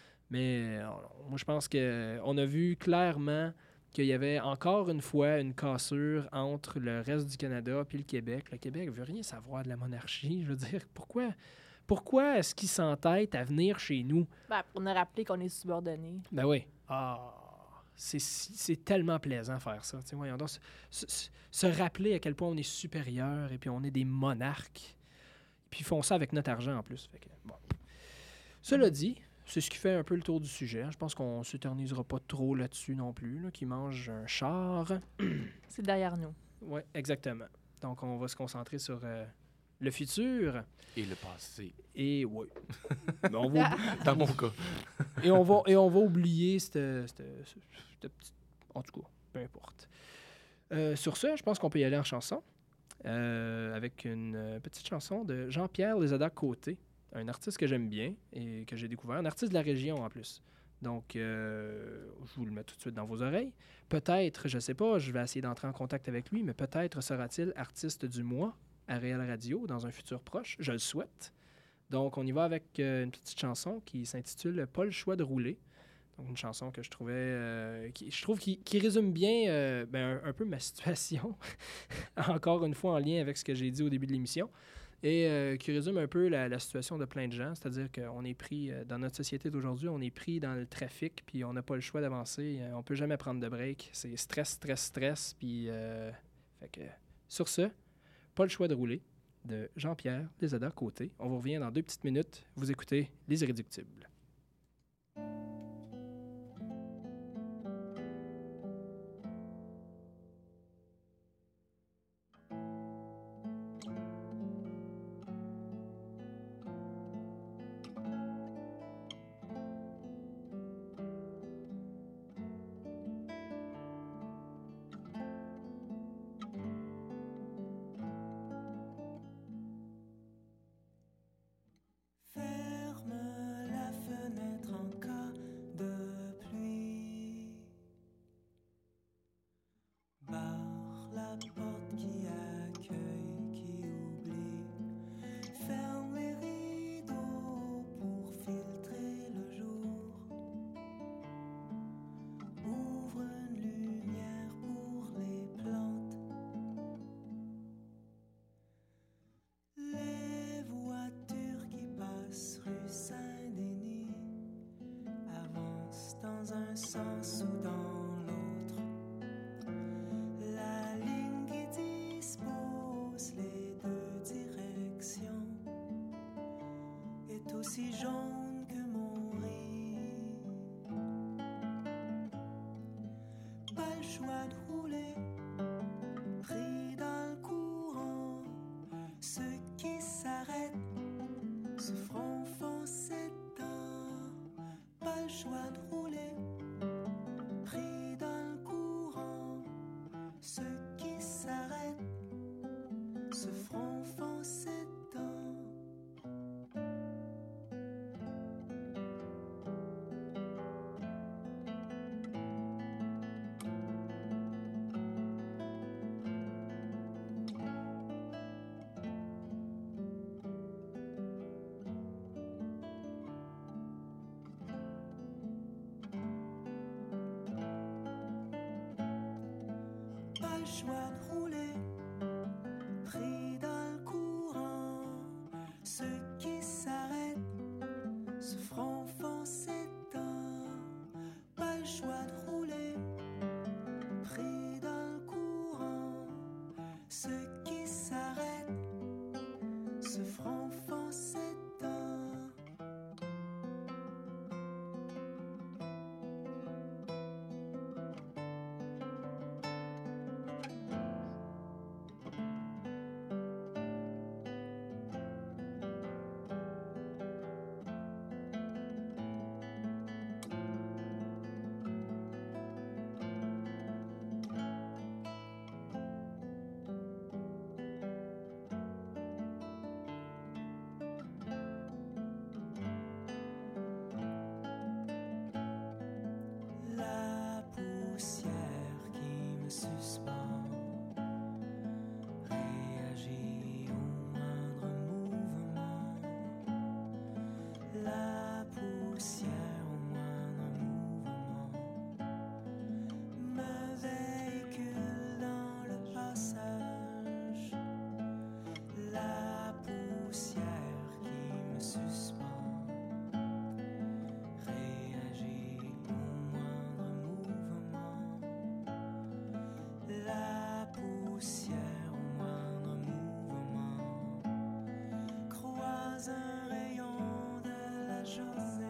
Mais euh, moi, je pense qu'on a vu clairement qu'il y avait encore une fois une cassure entre le reste du Canada puis le Québec. Le Québec veut rien savoir de la monarchie. Je veux dire, pourquoi, pourquoi est-ce qu'ils s'entêtent à venir chez nous? Ben, pour nous rappeler qu'on est subordonnés. Ben oui. Ah, c'est, si- c'est tellement plaisant faire ça. Tu sais, voyons donc, se, se- se rappeler à quel point on est supérieur et puis on est des monarques. Puis ils font ça avec notre argent en plus. Fait que, bon. Cela dit, c'est ce qui fait un peu le tour du sujet. Je pense qu'on ne s'éternisera pas trop là-dessus non plus, là, qui mange un char. C'est derrière nous. Oui, exactement. Donc, on va se concentrer sur euh, le futur. Et le passé. Et oui. Mais on va, Dans mon cas. et, on va, et on va oublier cette, cette, cette- cette petite... En tout cas, peu importe. Euh, sur ce, je pense qu'on peut y aller en chanson. Euh, avec une euh, petite chanson de Jean-Pierre Lézada-Côté, un artiste que j'aime bien et que j'ai découvert, un artiste de la région en plus. Donc, euh, je vous le mets tout de suite dans vos oreilles. Peut-être, je ne sais pas, je vais essayer d'entrer en contact avec lui, mais peut-être sera-t-il artiste du mois à Réal Radio dans un futur proche. Je le souhaite. Donc, on y va avec euh, une petite chanson qui s'intitule « Pas le choix de rouler ». Donc, une chanson que je trouvais... euh, qui, je trouve qui, qui résume bien euh, ben, un, un peu ma situation, encore une fois en lien avec ce que j'ai dit au début de l'émission, et euh, qui résume un peu la, la situation de plein de gens. C'est-à-dire qu'on est pris, euh, dans notre société d'aujourd'hui, on est pris dans le trafic, puis on n'a pas le choix d'avancer. Euh, on peut jamais prendre de break. C'est stress, stress, stress. Puis, euh, fait que, sur ce, pas le choix de rouler, de Jean-Pierre Lézada-Côté. On vous revient dans deux petites minutes. Vous écoutez Les Irréductibles. Ferme la fenêtre en cas de pluie. Barre la porte qui accueille, qui oublie. Ferme les rideaux pour filtrer le jour. Ouvre une lumière pour les plantes. Les voitures qui passent rue Saint-Denis avancent dans un sens ou dans l'autre. La ligne qui dispose les deux directions est aussi jaune que mon riz. Pas le choix de rouler, pris dans le courant. Ceux qui s'arrêtent se feront foncer dedans. Pas le choix de rouler, pris dans le courant. Ceux qui s'arrêtent se feront foncer dedans. choix de rouler, pris dans le courant. Ceux qui s'arrêtent se feront foncer dedans. Pas le choix de rouler, pris dans le courant. Ceux qui s'arrêtent se feront foncer dedans. La poussière qui me suspend réagit au moindre mouvement. La poussière au moindre mouvement me véhicule dans le passage. La poussière qui me suspend réagit au moindre mouvement. La poussière au moindre mouvement croise un rayon de la journée.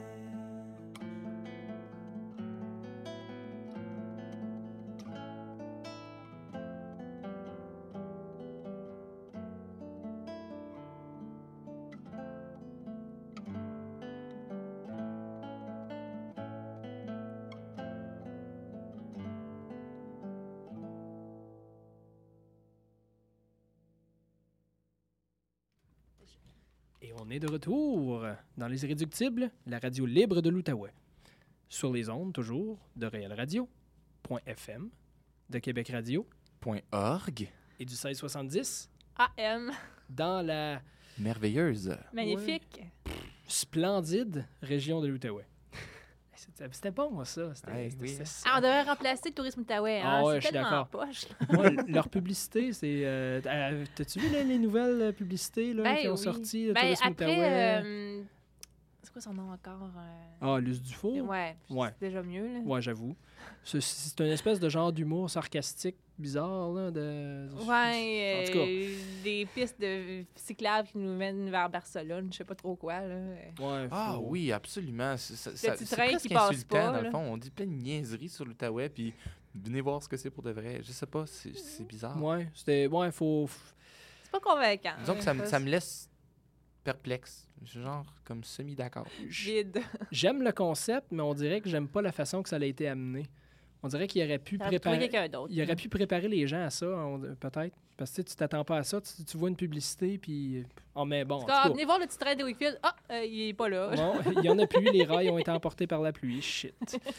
Et on est de retour dans Les Irréductibles, la radio libre de l'Outaouais. Sur les ondes, toujours, de Réel Radio, point F M, de Québec Radio Point org. et du seize soixante-dix, A M. dans la Merveilleuse. Magnifique. splendide région de l'Outaouais. C'était c'était bon, ça. C'était, Hey, c'était- oui. c'était- Ah, on devrait remplacer le tourisme outaouais. Hein? Ah ouais, c'est je suis tellement d'accord. poche. Moi, leur publicité, c'est... euh, euh, T'as-tu vu là, les nouvelles euh, publicités là, Ben qui ont oui. sorti, le Ben, tourisme après, outaouais? euh, c'est quoi son nom encore? euh, Ah, Luce Dufour? Ouais, Ouais. c'est déjà mieux. Là. Ouais, j'avoue. C'est, c'est une espèce de genre d'humour sarcastique bizarre, là, de... Ouais, En tout cas. euh, des pistes de cyclables qui nous mènent vers Barcelone, je sais pas trop quoi. Là. Ouais, Ah faut- oui, absolument. C'est, ça- ça- petit c'est train presque qui passe insultant, pas, dans le là. fond. On dit plein de niaiseries sur l'Outaouais, puis venez voir ce que c'est pour de vrai. Je sais pas, c'est, c'est bizarre. Ouais, c'était... Ouais, faut... C'est pas convaincant. Disons que hein, ça, me- pas- ça me laisse perplexe. Je suis genre comme semi-d'accord. vide. J'aime le concept, mais on dirait que j'aime pas la façon que ça a été amené. On dirait qu'il aurait pu Ça aurait pu trouver préparer... quelqu'un d'autre. Il aurait pu préparer les gens à ça, on- peut-être. Parce que tu sais, tu t'attends pas à ça. Tu, tu vois une publicité, puis... Oh, mais bon, en En tout tout cas, cas, venez voir le petit train de Wakefield. Ah, euh, il est pas là. bon, il y en a plus. Les rails ont été emportés par la pluie. Shit.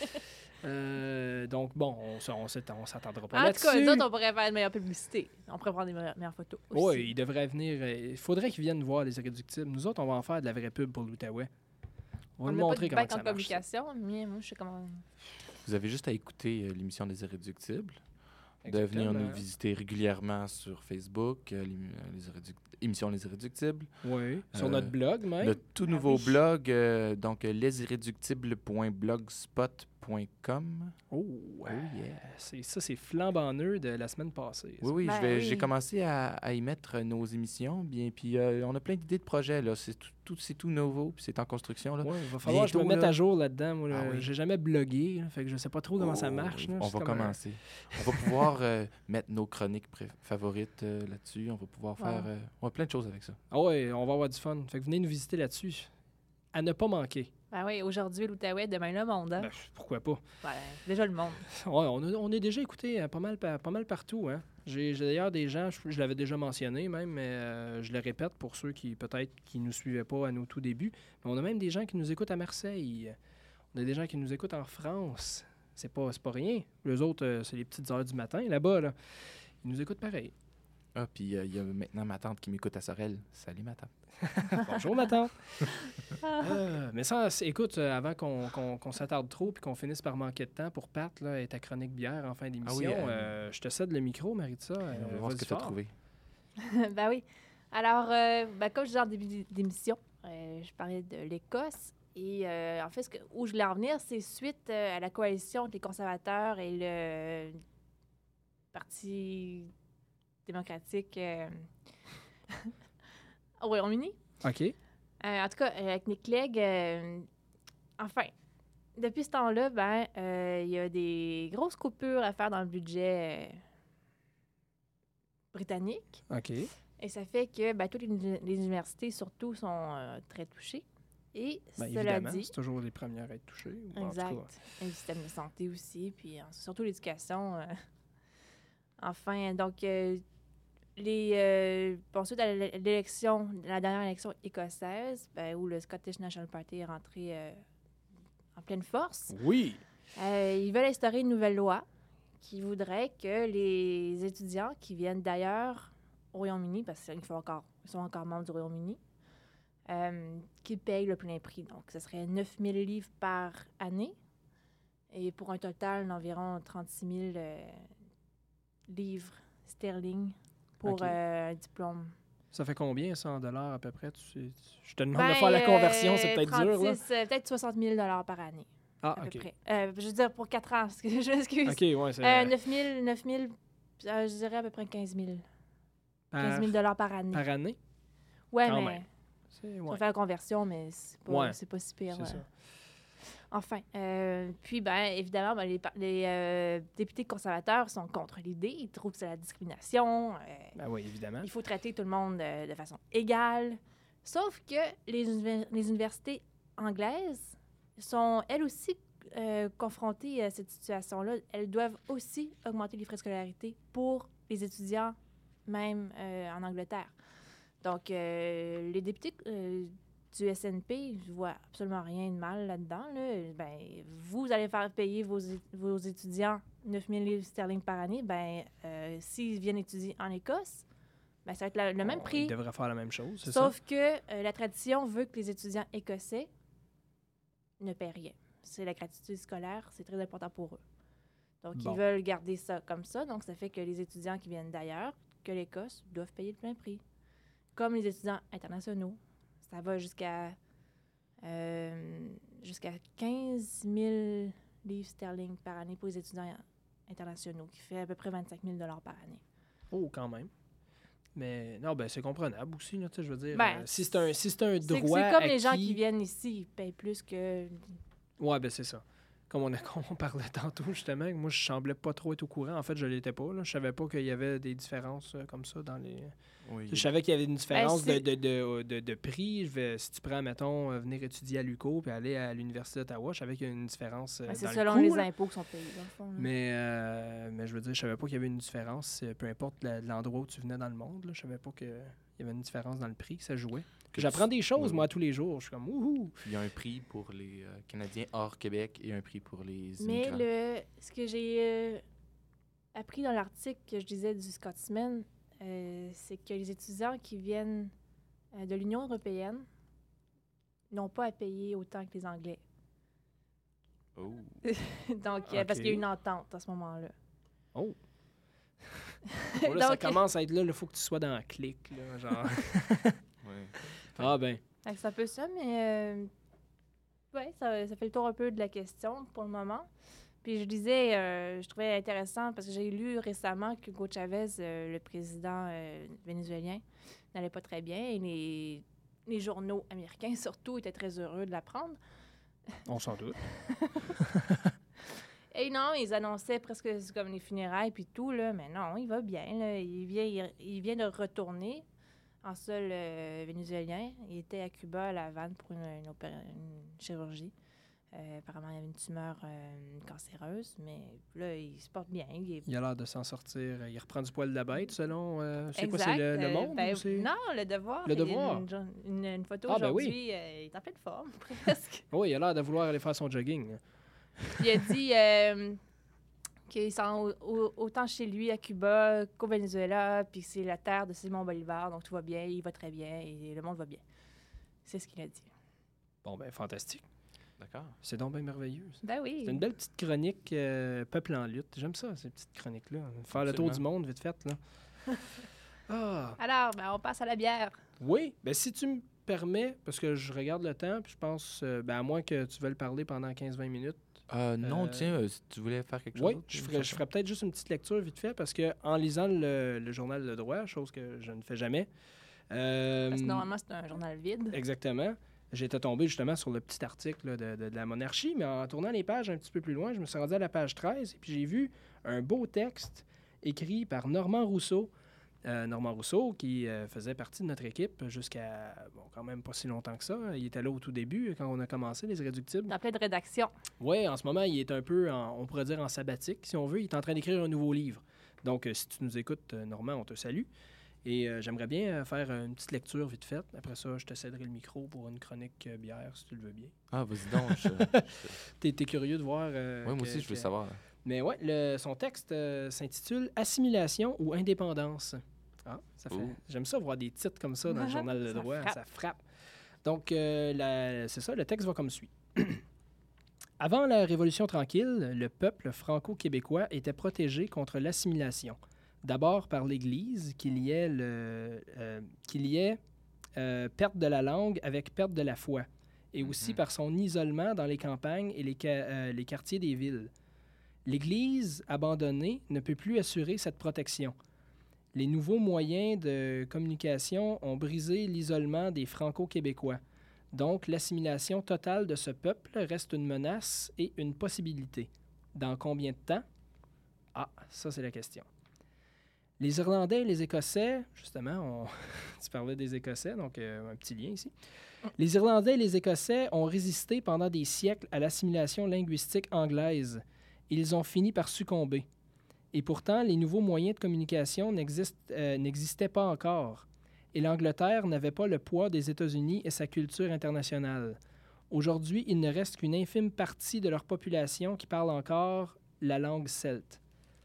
Euh, donc, bon, on, s- on, s'att- on s'attendra pas En tout là-dessus. cas, nous autres, on pourrait faire une meilleure publicité. On pourrait prendre des meilleures, meilleures photos. aussi. Oui, il devrait venir. euh, Il faudrait qu'ils viennent voir les Irréductibles. Nous autres, on va en faire de la vraie pub pour l'Outaouais. On va On lui n'a pas montrer de comment bac que ça en marche. ça. communication, mais moi, je sais comment. Vous avez juste à écouter euh, l'émission des Irréductibles, de venir Exactement. nous visiter régulièrement sur Facebook, euh, l'ém- euh, les Irréduc- émission Les Irréductibles. Oui, sur Euh, notre blog même. Le tout Ah nouveau oui. blog, euh, donc euh, lesilréductibles point blogspot point com. Oh, Oh ouais. yeah. c'est, ça, c'est flambant neuf de la semaine passée. ça. Oui, oui, Ben je vais- oui. j'ai commencé à, à y mettre euh, nos émissions, bien, puis euh, on a plein d'idées de projets, là. C'est tout, tout- c'est tout nouveau, puis c'est en construction, là. Ouais, il va falloir que je me Bientôt, mette là. à jour là-dedans. Moi, là. Ah oui. J'ai jamais blogué, là, fait que je sais pas trop comment ça Oh, marche. là. On C'est va comme un- commencer. On va pouvoir euh, mettre nos chroniques pré- favorites euh, là-dessus. On va pouvoir Wow. faire euh, ouais, plein de choses avec ça. Ah ouais, on va avoir du fun. Fait que venez nous visiter là-dessus. À ne pas manquer. Ben oui, aujourd'hui, l'Outaouais, demain, le monde. Hein? Ben, pourquoi pas? Voilà, déjà le monde. Ouais, on, a- on est déjà écouté euh, pas mal, pa- pas mal partout. Hein. J'ai, j'ai d'ailleurs des gens, je, je l'avais déjà mentionné même, mais euh, je le répète pour ceux qui peut-être qui nous suivaient pas à nos tout débuts. Mais on a même des gens qui nous écoutent à Marseille. On a des gens qui nous écoutent en France. C'est pas, c'est pas rien. Les autres, euh, c'est les petites heures du matin là-bas. Là. Ils nous écoutent pareil. Ah, puis il euh, y a maintenant ma tante qui m'écoute à Sorel. Salut, ma tante. Bonjour, ma tante. Euh, mais ça, c'est- écoute, euh, avant qu'on qu'on- qu'on s'attarde trop puis qu'on finisse par manquer de temps pour Pat là, et ta chronique bière en fin d'émission, Ah oui, euh, euh, je te cède le micro, Maritza. On va euh, voir ce vas-y que tu as fort. trouvé. Ben oui. Alors, euh, ben, comme je disais en début d'émission, euh, je parlais de l'Écosse. Et euh, en fait, ce que- où je voulais en venir, c'est suite euh, à la coalition entre les conservateurs et le Parti démocratique euh, au Royaume-Uni. OK. Euh, en tout cas, euh, avec Nick Clegg, euh, enfin, depuis ce temps-là, ben, euh, il y a des grosses coupures à faire dans le budget euh, britannique. OK. Et ça fait que ben, toutes les, uni- les universités, surtout, sont euh, très touchées. Et Ben, cela évidemment, dit, c'est toujours les premières à être touchées. ou en tout exact. cas, Et le système de santé aussi, puis euh, surtout l'éducation. euh. Enfin, donc, euh, les, euh, bon, ensuite, à l'é- l'élection, la dernière élection écossaise, ben, où le Scottish National Party est rentré euh, en pleine force, Oui. euh, ils veulent instaurer une nouvelle loi qui voudrait que les étudiants qui viennent d'ailleurs au Royaume-Uni, parce qu'ils font encore, ils sont encore membres du Royaume-Uni, euh, qui payent le plein prix. Donc, ce serait neuf mille livres par année et pour un total d'environ trente-six mille euh, livres sterling pour OK. euh, un diplôme. Ça fait combien, ça, en dollars à peu près? Tu sais, tu- je te demande Ben, de faire la conversion, euh, c'est peut-être dur, là. trente-six, euh, peut-être soixante mille dollars par année, Ah, à OK. peu près. Euh, je veux dire, pour quatre ans, parce que je m'excuse. OK, ouais, c'est... Euh, neuf mille, neuf mille, euh, je dirais à peu près quinze mille. quinze par, mille dollars par année. par année? Ouais, quand mais même. C'est, on ouais, va faire la conversion, mais c'est pas, Ouais, c'est pas si pire. c'est ouais. ça. Enfin, euh, puis, ben, évidemment, ben, les, par- les euh, députés conservateurs sont contre l'idée. Ils trouvent que c'est la discrimination. euh, Ben oui, évidemment. il faut traiter tout le monde euh, de façon égale. Sauf que les, univer- les universités anglaises sont, elles aussi, euh, confrontées à cette situation-là. Elles doivent aussi augmenter les frais de scolarité pour les étudiants, même euh, en Angleterre. Donc, euh, les députés euh, du S N P, je vois absolument rien de mal là-dedans. Là. Ben, vous allez faire payer vos, é- vos étudiants neuf mille livres sterling par année. Ben, euh, s'ils viennent étudier en Écosse, ben, ça va être la- le même On- prix. Ils devraient faire la même chose, c'est Sauf ça? que euh, la tradition veut que les étudiants écossais ne paient rien. C'est la gratuité scolaire, c'est très important pour eux. Donc, Bon. ils veulent garder ça comme ça. Donc, ça fait que les étudiants qui viennent d'ailleurs, que l'Écosse, doivent payer le plein prix. Comme les étudiants internationaux. Ça va jusqu'à euh, jusqu'à quinze mille livres sterling par année pour les étudiants internationaux, qui fait à peu près vingt-cinq mille dollars par année. Oh, quand même. Mais non, ben c'est comprenable aussi, là, tu sais, je veux dire. Ben, euh, si c'est un, si c'est un C'est droit c'est comme les gens acquis- qui viennent ici, ils payent plus que... Ouais, ben c'est ça. Comme on, a, comme on parlait tantôt, justement, moi, je semblais pas trop être au courant. En fait, je l'étais pas. Là. Je savais pas qu'il y avait des différences euh, comme ça dans les... Oui. Je savais qu'il y avait une différence de, c'est- de, de, de, de prix. Je vais, si tu prends, mettons, euh, venir étudier à l'U Q O puis aller à l'Université d'Ottawa, je savais qu'il y avait une différence euh, Ben, c'est dans selon le coût, les là. impôts qui sont payés, dans le fond. là. Mais, euh, mais je veux dire, je savais pas qu'il y avait une différence, euh, peu importe la- l'endroit où tu venais dans le monde. Là, je savais pas qu'il y avait une différence dans le prix, que ça jouait. Que J'apprends tu- des choses, oui, moi, oui. tous les jours. Je suis comme, wouhou! Il y a un prix pour les euh, Canadiens hors Québec et un prix pour les Mais immigrants. le, ce que j'ai euh, appris dans l'article que je disais du Scotsman, euh, c'est que les étudiants qui viennent euh, de l'Union européenne n'ont pas à payer autant que les Anglais. Oh. Donc, euh, parce qu'il y a Ok. une entente à ce moment-là. Oh! Bon, là, ça Donc, commence à être là, il faut que tu sois dans la clique. Là, genre. Ouais. Ah ben, fait que c'est un peu ça, mais euh, ouais, ça, ça fait le tour un peu de la question pour le moment. Puis je disais, euh, je trouvais intéressant parce que j'ai lu récemment que Hugo Chavez, euh, le président euh, vénézuélien, n'allait pas très bien et les, les journaux américains surtout étaient très heureux de l'apprendre. on s'en doute. Et non, ils annonçaient presque comme les funérailles puis tout, là, mais non, il va bien. Là. Il, vient, il, il vient de retourner en sol euh, vénézuélien. Il était à Cuba, à La Havane, pour une, une, opéra- une chirurgie. Euh, apparemment, il y avait une tumeur euh, cancéreuse, mais là, il se porte bien. Il est... Il a l'air de s'en sortir. Il reprend du poil de la bête, selon... euh, c'est quoi, Exact. c'est le, le euh, Monde? ben, ou c'est... non, le devoir. Le Il y a Devoir. Une, une, une photo Ah, ben oui. aujourd'hui. euh, il est en pleine forme, presque. Oui, il a l'air de vouloir aller faire son jogging. Il a dit euh, qu'il sent au- au- autant chez lui à Cuba qu'au Venezuela, puis que c'est la terre de Simon Bolivar, donc tout va bien, il va très bien et le monde va bien. C'est ce qu'il a dit. Bon, ben fantastique. D'accord. C'est donc bien merveilleux. ça. Ben oui. C'est une belle petite chronique euh, Peuple en lutte. J'aime ça, ces petites chroniques-là. Faire le tour du Absolument. monde, vite fait, là. Ah, Alors, ben, on passe à la bière. oui. Ben si tu me permets, parce que je regarde le temps, puis je pense, euh, ben à moins que tu veuilles parler pendant quinze vingt minutes. Euh, non, Euh, tiens, euh, si tu voulais faire quelque chose Oui, d'autre, je une ferais, je chanson? ferais peut-être juste une petite lecture vite fait, parce que en lisant le, le journal Le Droit, chose que je ne fais jamais. euh, Parce que normalement, c'est un journal vide. Exactement. J'étais tombé justement sur le petit article là, de, de- de la monarchie, mais en tournant les pages un petit peu plus loin, je me suis rendu à la page treize et puis j'ai vu un beau texte écrit par Normand Rousseau. Euh, Normand Rousseau, qui euh, faisait partie de notre équipe jusqu'à, bon, quand même pas si longtemps que ça. Il était là au tout début, quand on a commencé, Les Irréductibles. Dans plein de rédactions. Oui, en ce moment, il est un peu, en- on pourrait dire, en sabbatique, si on veut. Il est en train d'écrire un nouveau livre. Donc, euh, si tu nous écoutes, euh, Normand, on te salue. Et euh, j'aimerais bien euh, faire euh, une petite lecture vite faite. Après ça, je te céderai le micro pour une chronique euh, bière, si tu le veux bien. Ah, vas-y donc. je- T'es, t'es curieux de voir... euh, Oui, moi que- aussi, je veux que- savoir. Mais ouais, le- son texte euh, s'intitule « Assimilation ou indépendance ». Ah, ça fait... Ouh. J'aime ça, voir des titres comme ça dans le journal Le Ça Droit. frappe. Ça frappe. Donc, euh, la- c'est ça, le texte va comme suit. Avant la Révolution tranquille, le peuple franco-québécois était protégé contre l'assimilation. D'abord par l'Église, qui liait, le, euh, qui liait euh, perte de la langue avec perte de la foi, et aussi Mhm. par son isolement dans les campagnes et les, ca- euh, les quartiers des villes. L'Église, abandonnée, ne peut plus assurer cette protection. Les nouveaux moyens de communication ont brisé l'isolement des Franco-Québécois. Donc, l'assimilation totale de ce peuple reste une menace et une possibilité. Dans combien de temps? Ah, ça, c'est la question. Les Irlandais et les Écossais, justement, on... tu parlais des Écossais, donc euh, un petit lien ici. Les Irlandais et les Écossais ont résisté pendant des siècles à l'assimilation linguistique anglaise. Ils ont fini par succomber. Et pourtant, les nouveaux moyens de communication n'existent, euh, n'existaient pas encore. Et l'Angleterre n'avait pas le poids des États-Unis et sa culture internationale. Aujourd'hui, il ne reste qu'une infime partie de leur population qui parle encore la langue celte.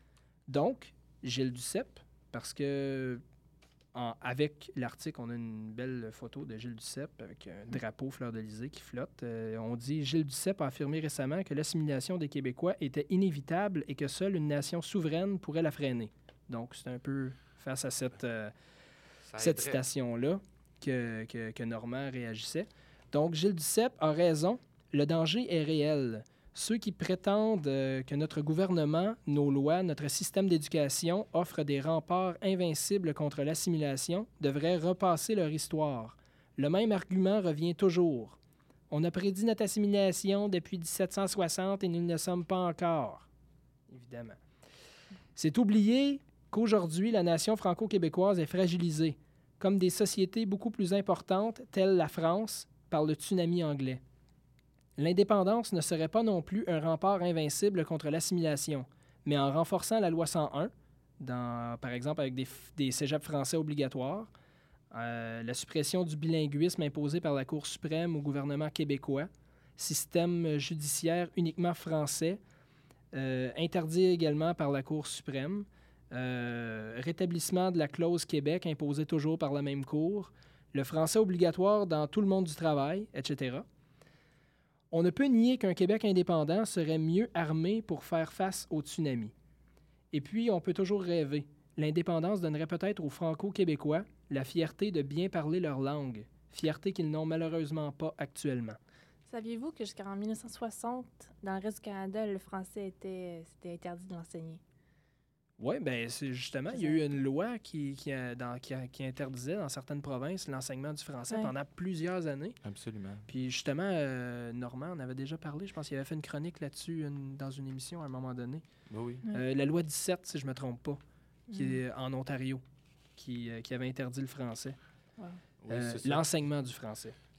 Donc, Gilles Duceppe, parce que en- avec l'article, on a une belle photo de Gilles Duceppe avec un drapeau fleur-de-lysée qui flotte. Euh, on dit « Gilles Duceppe a affirmé récemment que l'assimilation des Québécois était inévitable et que seule une nation souveraine pourrait la freiner. » Donc, c'est un peu face à cette, euh, Ça cette aiderait. citation-là que, que, que Normand réagissait. Donc, Gilles Duceppe a raison. Le danger est réel. Ceux qui prétendent euh, que notre gouvernement, nos lois, notre système d'éducation offrent des remparts invincibles contre l'assimilation devraient repasser leur histoire. Le même argument revient toujours. On a prédit notre assimilation depuis dix-sept cent soixante et nous ne le sommes pas encore. Évidemment. C'est oublier qu'aujourd'hui, la nation franco-québécoise est fragilisée, comme des sociétés beaucoup plus importantes, telles la France, par le tsunami anglais. L'indépendance ne serait pas non plus un rempart invincible contre l'assimilation, mais en renforçant la loi cent un, dans, par exemple avec des, f- des cégeps français obligatoires, euh, la suppression du bilinguisme imposé par la Cour suprême au gouvernement québécois, système judiciaire uniquement français, euh, interdit également par la Cour suprême, euh, rétablissement de la clause Québec imposée toujours par la même Cour, le français obligatoire dans tout le monde du travail, et cetera. On ne peut nier qu'un Québec indépendant serait mieux armé pour faire face au tsunami. Et puis, on peut toujours rêver. L'indépendance donnerait peut-être aux Franco-Québécois la fierté de bien parler leur langue, fierté qu'ils n'ont malheureusement pas actuellement. Saviez-vous que jusqu'en mille neuf cent soixante, dans le reste du Canada, le français était, c'était interdit de l'enseigner? Oui, bien, c'est justement, il y a eu une loi qui, qui, a- dans- qui, a- qui interdisait dans certaines provinces l'enseignement du français Ouais. pendant plusieurs années. Absolument. Puis justement, euh, Normand en avait déjà parlé, je pense qu'il avait fait une chronique là-dessus une- dans une émission à un moment donné. Oui, oui. Ouais. Euh, la loi dix-sept, si je ne me trompe pas, qui Mm. est en Ontario, qui, euh, qui avait interdit le français. Ouais. Oui, Euh, c'est ça. l'enseignement du français.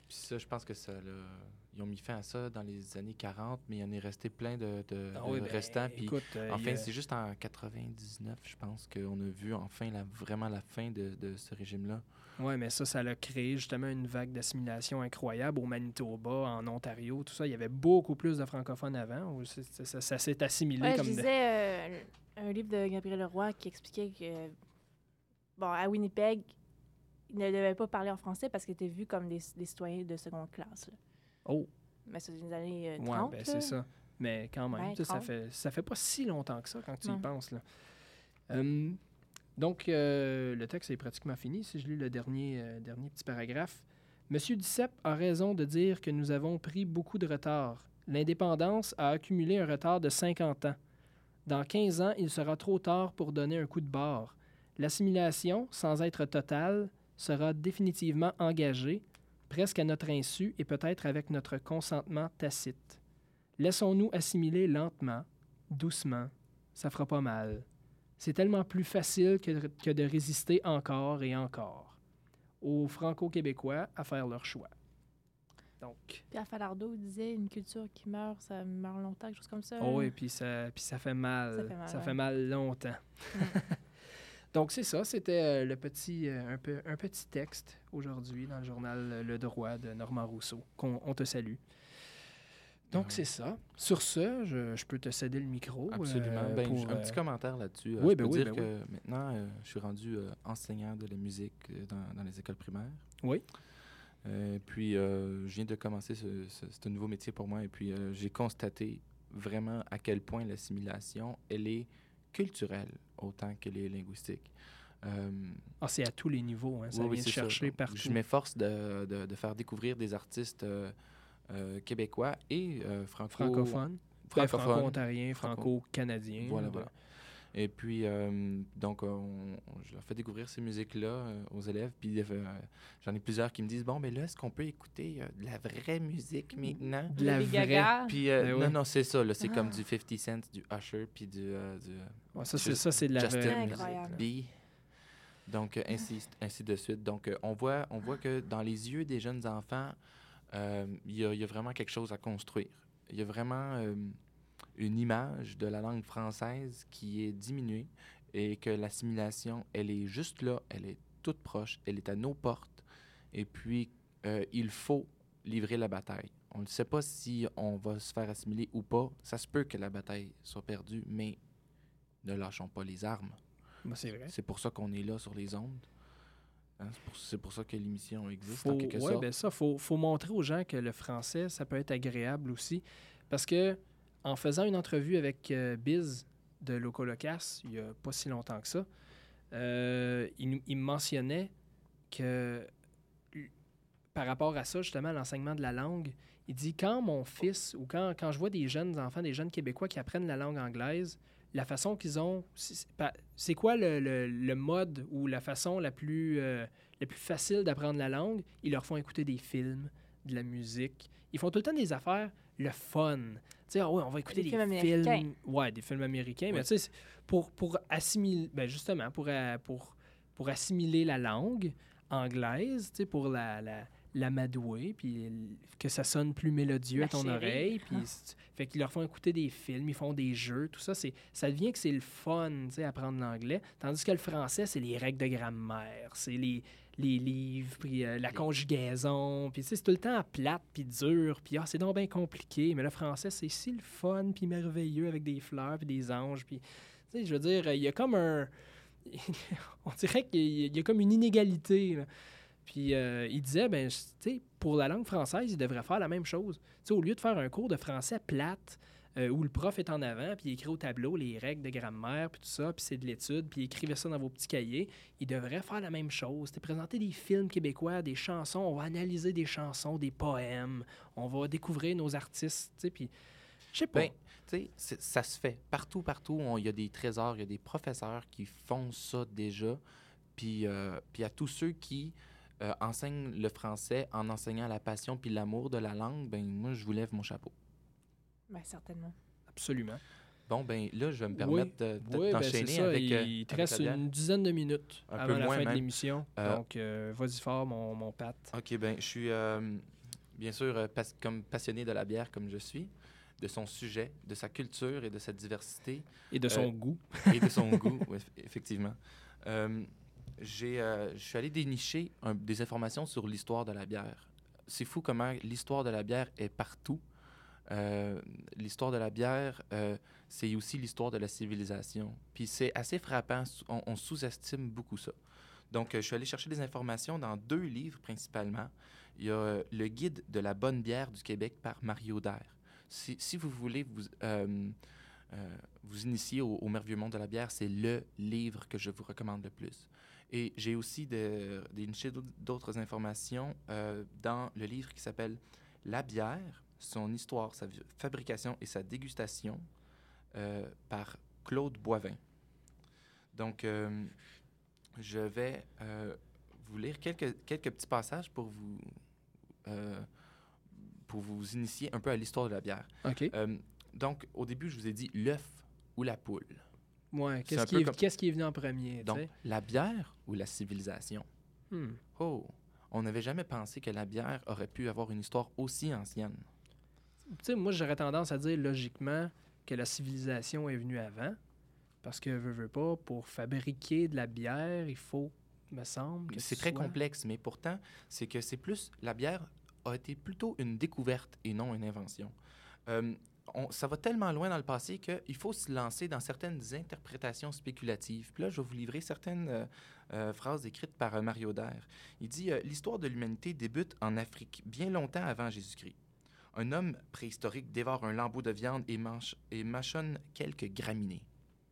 Puis ça, je pense que ça l'a... Ils ont mis fin à ça dans les années quarante, mais il y en est resté plein de, de, Ah de oui, ben, restants. Puis écoute, euh, il y enfin, a- c'est juste en quatre-vingt-dix-neuf, je pense, qu'on a vu enfin la, vraiment la fin de, de ce régime-là. Oui, mais ça, ça a créé justement une vague d'assimilation incroyable au Manitoba, en Ontario, tout ça. Il y avait beaucoup plus de francophones avant. Où c'est- ça, ça- ça s'est assimilé Ouais, je comme de- lisais euh, un livre de Gabriel Leroy qui expliquait que, bon, à Winnipeg, ils ne devaient pas parler en français parce qu'ils étaient vus comme des, des citoyens de seconde classe. Là. Oh, Mais c'est dans les années euh, ouais, trente. ben, là. c'est ça. Mais quand même, Ben, tu sais, ça trente. fait, ça fait pas si longtemps que ça quand tu y Non. penses. Là. Hum, donc, euh, le texte est pratiquement fini. Si je lis le dernier, euh, dernier petit paragraphe. Monsieur Duceppe a raison de dire que nous avons pris beaucoup de retard. L'indépendance a accumulé un retard de cinquante ans. Dans quinze ans, il sera trop tard pour donner un coup de barre. L'assimilation, sans être totale, sera définitivement engagée, presque à notre insu et peut-être avec notre consentement tacite. Laissons-nous assimiler lentement, doucement. Ça fera pas mal. C'est tellement plus facile que, que de résister encore et encore. Aux Franco-Québécois à faire leur choix. Donc, Pierre Falardeau disait une culture qui meurt, ça meurt longtemps, quelque chose comme ça. oh oui, puis ça, puis ça fait mal. Ça fait mal, Ça ouais. fait mal longtemps. Donc, c'est ça. C'était euh, le petit, euh, un, peu, un petit texte aujourd'hui dans le journal euh, Le Droit de Normand Rousseau. Qu'on on te salue. Donc, Ah. c'est ça. Sur ce, je, je peux te céder le micro. Absolument. euh, Ben, pour, j- un euh, petit commentaire là-dessus. Euh, oui, je ben peux oui, dire ben que maintenant, euh, je suis rendu euh, enseignant de la musique euh, dans, dans les écoles primaires. Oui. Euh, puis, euh, je viens de commencer ce, ce, ce nouveau métier pour moi. Et puis, euh, j'ai constaté vraiment à quel point l'assimilation, elle est culturelle autant qu'elle est linguistique. Euh, Ah, c'est à tous les niveaux. Hein. Ça oui, oui, vient c'est de ça. chercher Donc, partout. Je m'efforce de, de, de faire découvrir des artistes euh, euh, québécois et euh, franco... Francophone. Ben, francophones. franco-ontarien, Franco- franco-canadien. Voilà, de- voilà. Et puis, euh, donc, on, on- je leur fais découvrir ces musiques-là euh, aux élèves. Puis, euh, j'en ai plusieurs qui me disent, bon, mais là, est-ce qu'on peut écouter euh, de la vraie musique maintenant? De la Lady vraie. Gaga. Puis, euh, Ben non, oui. non, c'est ça. Là, c'est Ah. comme du fifty cent, du Usher, puis du, euh, du Ouais, ça, c'est, Just- ça, c'est de la Justin vraie musique, Incroyable. là. B. Donc, euh, ainsi, ainsi de suite. Donc, euh, on, voit, on voit que dans les yeux des jeunes enfants, euh, il y, a- il y a vraiment quelque chose à construire. Il y a vraiment euh, une image de la langue française qui est diminuée et que l'assimilation, elle est juste là, elle est toute proche, elle est à nos portes. Et puis, euh, il faut livrer la bataille. On ne sait pas si on va se faire assimiler ou pas. Ça se peut que la bataille soit perdue, mais ne lâchons pas les armes. Ben, c'est vrai. C'est pour ça qu'on est là sur les ondes. Hein, c'est, pour, c'est pour ça que l'émission existe, Faut, en quelque ouais, sorte. ben ça, faut, faut montrer aux gens que le français, ça peut être agréable aussi. Parce que en faisant une entrevue avec euh, Biz de Locolocas, il n'y a pas si longtemps que ça, euh, il, nous- il me mentionnait que l- par rapport à ça, justement, à l'enseignement de la langue, il dit quand mon fils ou quand, quand je vois des jeunes enfants, des jeunes Québécois qui apprennent la langue anglaise, la façon qu'ils ont, c'est- c'est pas- c'est quoi le, le- le mode ou la façon la plus, euh, la plus facile d'apprendre la langue? Ils leur font écouter des films, de la musique. Ils font tout le temps des affaires, le fun. Tu sais, ah ouais, on va écouter Des des, films films. américains. Ouais, des films américains. Mais Ouais. tu sais, c'est pour, pour assimiler, ben justement, pour, euh, pour, pour assimiler la langue anglaise, tu sais, pour la, la, l'amadouer, puis l- que ça sonne plus mélodieux La à ton chérie. oreille. Puis c'est- fait qu'ils leur font écouter des films, ils font des jeux, tout ça. C'est, ça devient que c'est le fun, tu sais, apprendre l'anglais. Tandis que le français, c'est les règles de grammaire, c'est les, les livres, puis euh, la conjugaison. Puis tu sais, c'est tout le temps plate, puis dur, puis ah, c'est donc bien compliqué. Mais le français, c'est si le fun, puis merveilleux, avec des fleurs, puis des anges. Puis, tu sais, je veux dire, il y a comme un... on dirait qu'il y a- il y a comme une inégalité, là. Puis euh, il disait, ben, tu sais, pour la langue française, il devrait faire la même chose. Tu sais, au lieu de faire un cours de français plate, euh, où le prof est en avant, puis il écrit au tableau les règles de grammaire, puis tout ça, puis c'est de l'étude, puis écrivez ça dans vos petits cahiers, il devrait faire la même chose. Tu sais, présenter des films québécois, des chansons, on va analyser des chansons, des poèmes, on va découvrir nos artistes, tu sais, puis je sais pas. Ben, tu sais, c'est- ça se fait. Partout, partout, on- il y a des trésors, il y a des professeurs qui font ça déjà. Puis, euh, puis à tous ceux qui euh, enseignent le français en enseignant la passion puis l'amour de la langue, ben moi, je vous lève mon chapeau. Ben, certainement. Absolument. Bon, ben là, je vais me Oui. permettre de- de- Oui, ben, d'enchaîner c'est ça. avec... il, euh, il te avec reste la bière. une dizaine de minutes Un avant peu la moins fin de même. l'émission. Euh, Donc, euh, vas-y fort, mon, mon Pat. OK, ben je suis, euh, bien sûr, euh, pas- comme passionné de la bière comme je suis, de son sujet, de sa culture et de sa diversité. Et de son Euh, goût. Et de son goût, oui, eff- effectivement. Euh, j'ai, euh, je suis allé dénicher un- des informations sur l'histoire de la bière. C'est fou comment l'histoire de la bière est partout. Euh, l'histoire de la bière, euh, c'est aussi l'histoire de la civilisation. Puis c'est assez frappant, sou- on, on sous-estime beaucoup ça. Donc, euh, je suis allé chercher des informations dans deux livres principalement. Il y a euh, Le guide de la bonne bière du Québec par Mario Daire. Si, si vous voulez vous, euh, euh, vous initier au, au merveilleux monde de la bière, c'est le livre que je vous recommande le plus. Et j'ai aussi de, déniché d'autres- d'autres informations euh, dans le livre qui s'appelle La bière, son histoire, sa vi- fabrication et sa dégustation euh, par Claude Boivin. Donc, euh, je vais euh, vous lire quelques, quelques petits passages pour vous, euh, pour vous initier un peu à l'histoire de la bière. OK. Euh, donc, au début, je vous ai dit l'œuf ou la poule. Ouais, c'est qu'est-ce un qui, peu est, comme- qu'est-ce qui est venu en premier, tu Donc, sais? la bière ou la civilisation? Hmm. Oh, on n'avait jamais pensé que la bière aurait pu avoir une histoire aussi ancienne. Tu sais, moi, j'aurais tendance à dire logiquement que la civilisation est venue avant. Parce que, veux, veux pas, pour fabriquer de la bière, il faut, me semble, que C'est ce très soit- complexe, mais pourtant, c'est que c'est plus... La bière a été plutôt une découverte et non une invention. Euh, on- ça va tellement loin dans le passé qu'il faut se lancer dans certaines interprétations spéculatives. Puis là, je vais vous livrer certaines euh, euh, phrases écrites par euh, Mario Daire. Il dit euh, L'histoire de l'humanité débute en Afrique, bien longtemps avant Jésus-Christ. Un homme préhistorique dévore un lambeau de viande et, mange, et mâchonne quelques graminées.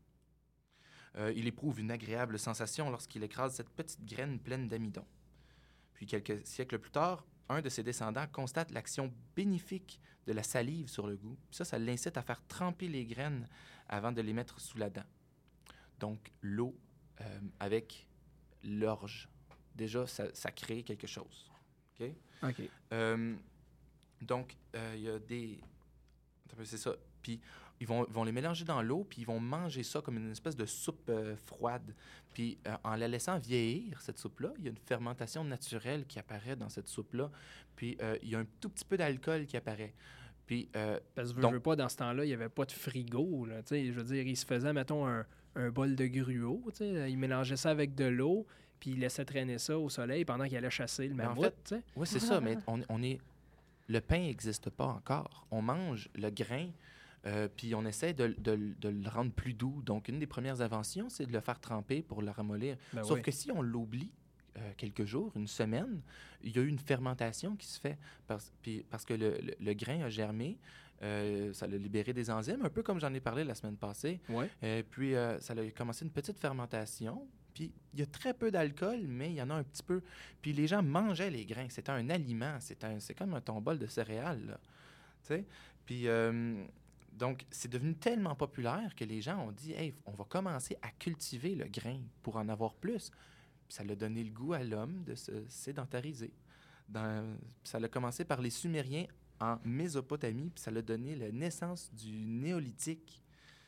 Euh, il éprouve une agréable sensation lorsqu'il écrase cette petite graine pleine d'amidon. Puis quelques siècles plus tard, un de ses descendants constate l'action bénéfique de la salive sur le goût. Puis ça, ça l'incite à faire tremper les graines avant de les mettre sous la dent. Donc, l'eau euh, avec l'orge. Déjà, ça, ça crée quelque chose. OK? OK. Euh, donc, euh, il y a des... Attends, c'est ça. Puis, ils vont, vont les mélanger dans l'eau, puis ils vont manger ça comme une espèce de soupe euh, froide. Puis, euh, en la laissant vieillir, cette soupe-là, il y a une fermentation naturelle qui apparaît dans cette soupe-là. Puis, euh, il y a un tout petit peu d'alcool qui apparaît. Puis, euh, Parce que, veux, Donc- veux pas, dans ce temps-là, il n'y avait pas de frigo, là, tu sais. Je veux dire, il se faisait, mettons, un, un bol de gruau, tu sais. Il mélangeait ça avec de l'eau, puis il laissait traîner ça au soleil pendant qu'il allait chasser le Mais en mammouth, fait, tu sais. oui, c'est ça, mais on, on est... Le pain n'existe pas encore. On mange le grain, euh, puis on essaie de, de- de le rendre plus doux. Donc, une des premières inventions, c'est de le faire tremper pour le ramollir. Ben Sauf oui. que si on l'oublie euh, quelques jours, une semaine, il y a eu une fermentation qui se fait parce, puis, parce que le, le- le grain a germé, euh, ça a libéré des enzymes, un peu comme j'en ai parlé la semaine passée. Ouais. Et puis, euh, ça a commencé une petite fermentation. Puis, il y a très peu d'alcool, mais il y en a un petit peu. Puis, les gens mangeaient les grains. C'était un aliment. C'est, un, c'est comme un ton bol de céréales, là. Tu sais? Puis, euh, donc, c'est devenu tellement populaire que les gens ont dit, hey, on va commencer à cultiver le grain pour en avoir plus. Puis, ça a donné le goût à l'homme de se sédentariser. Dans, ça a commencé par les Sumériens en Mésopotamie, puis ça a donné la naissance du néolithique.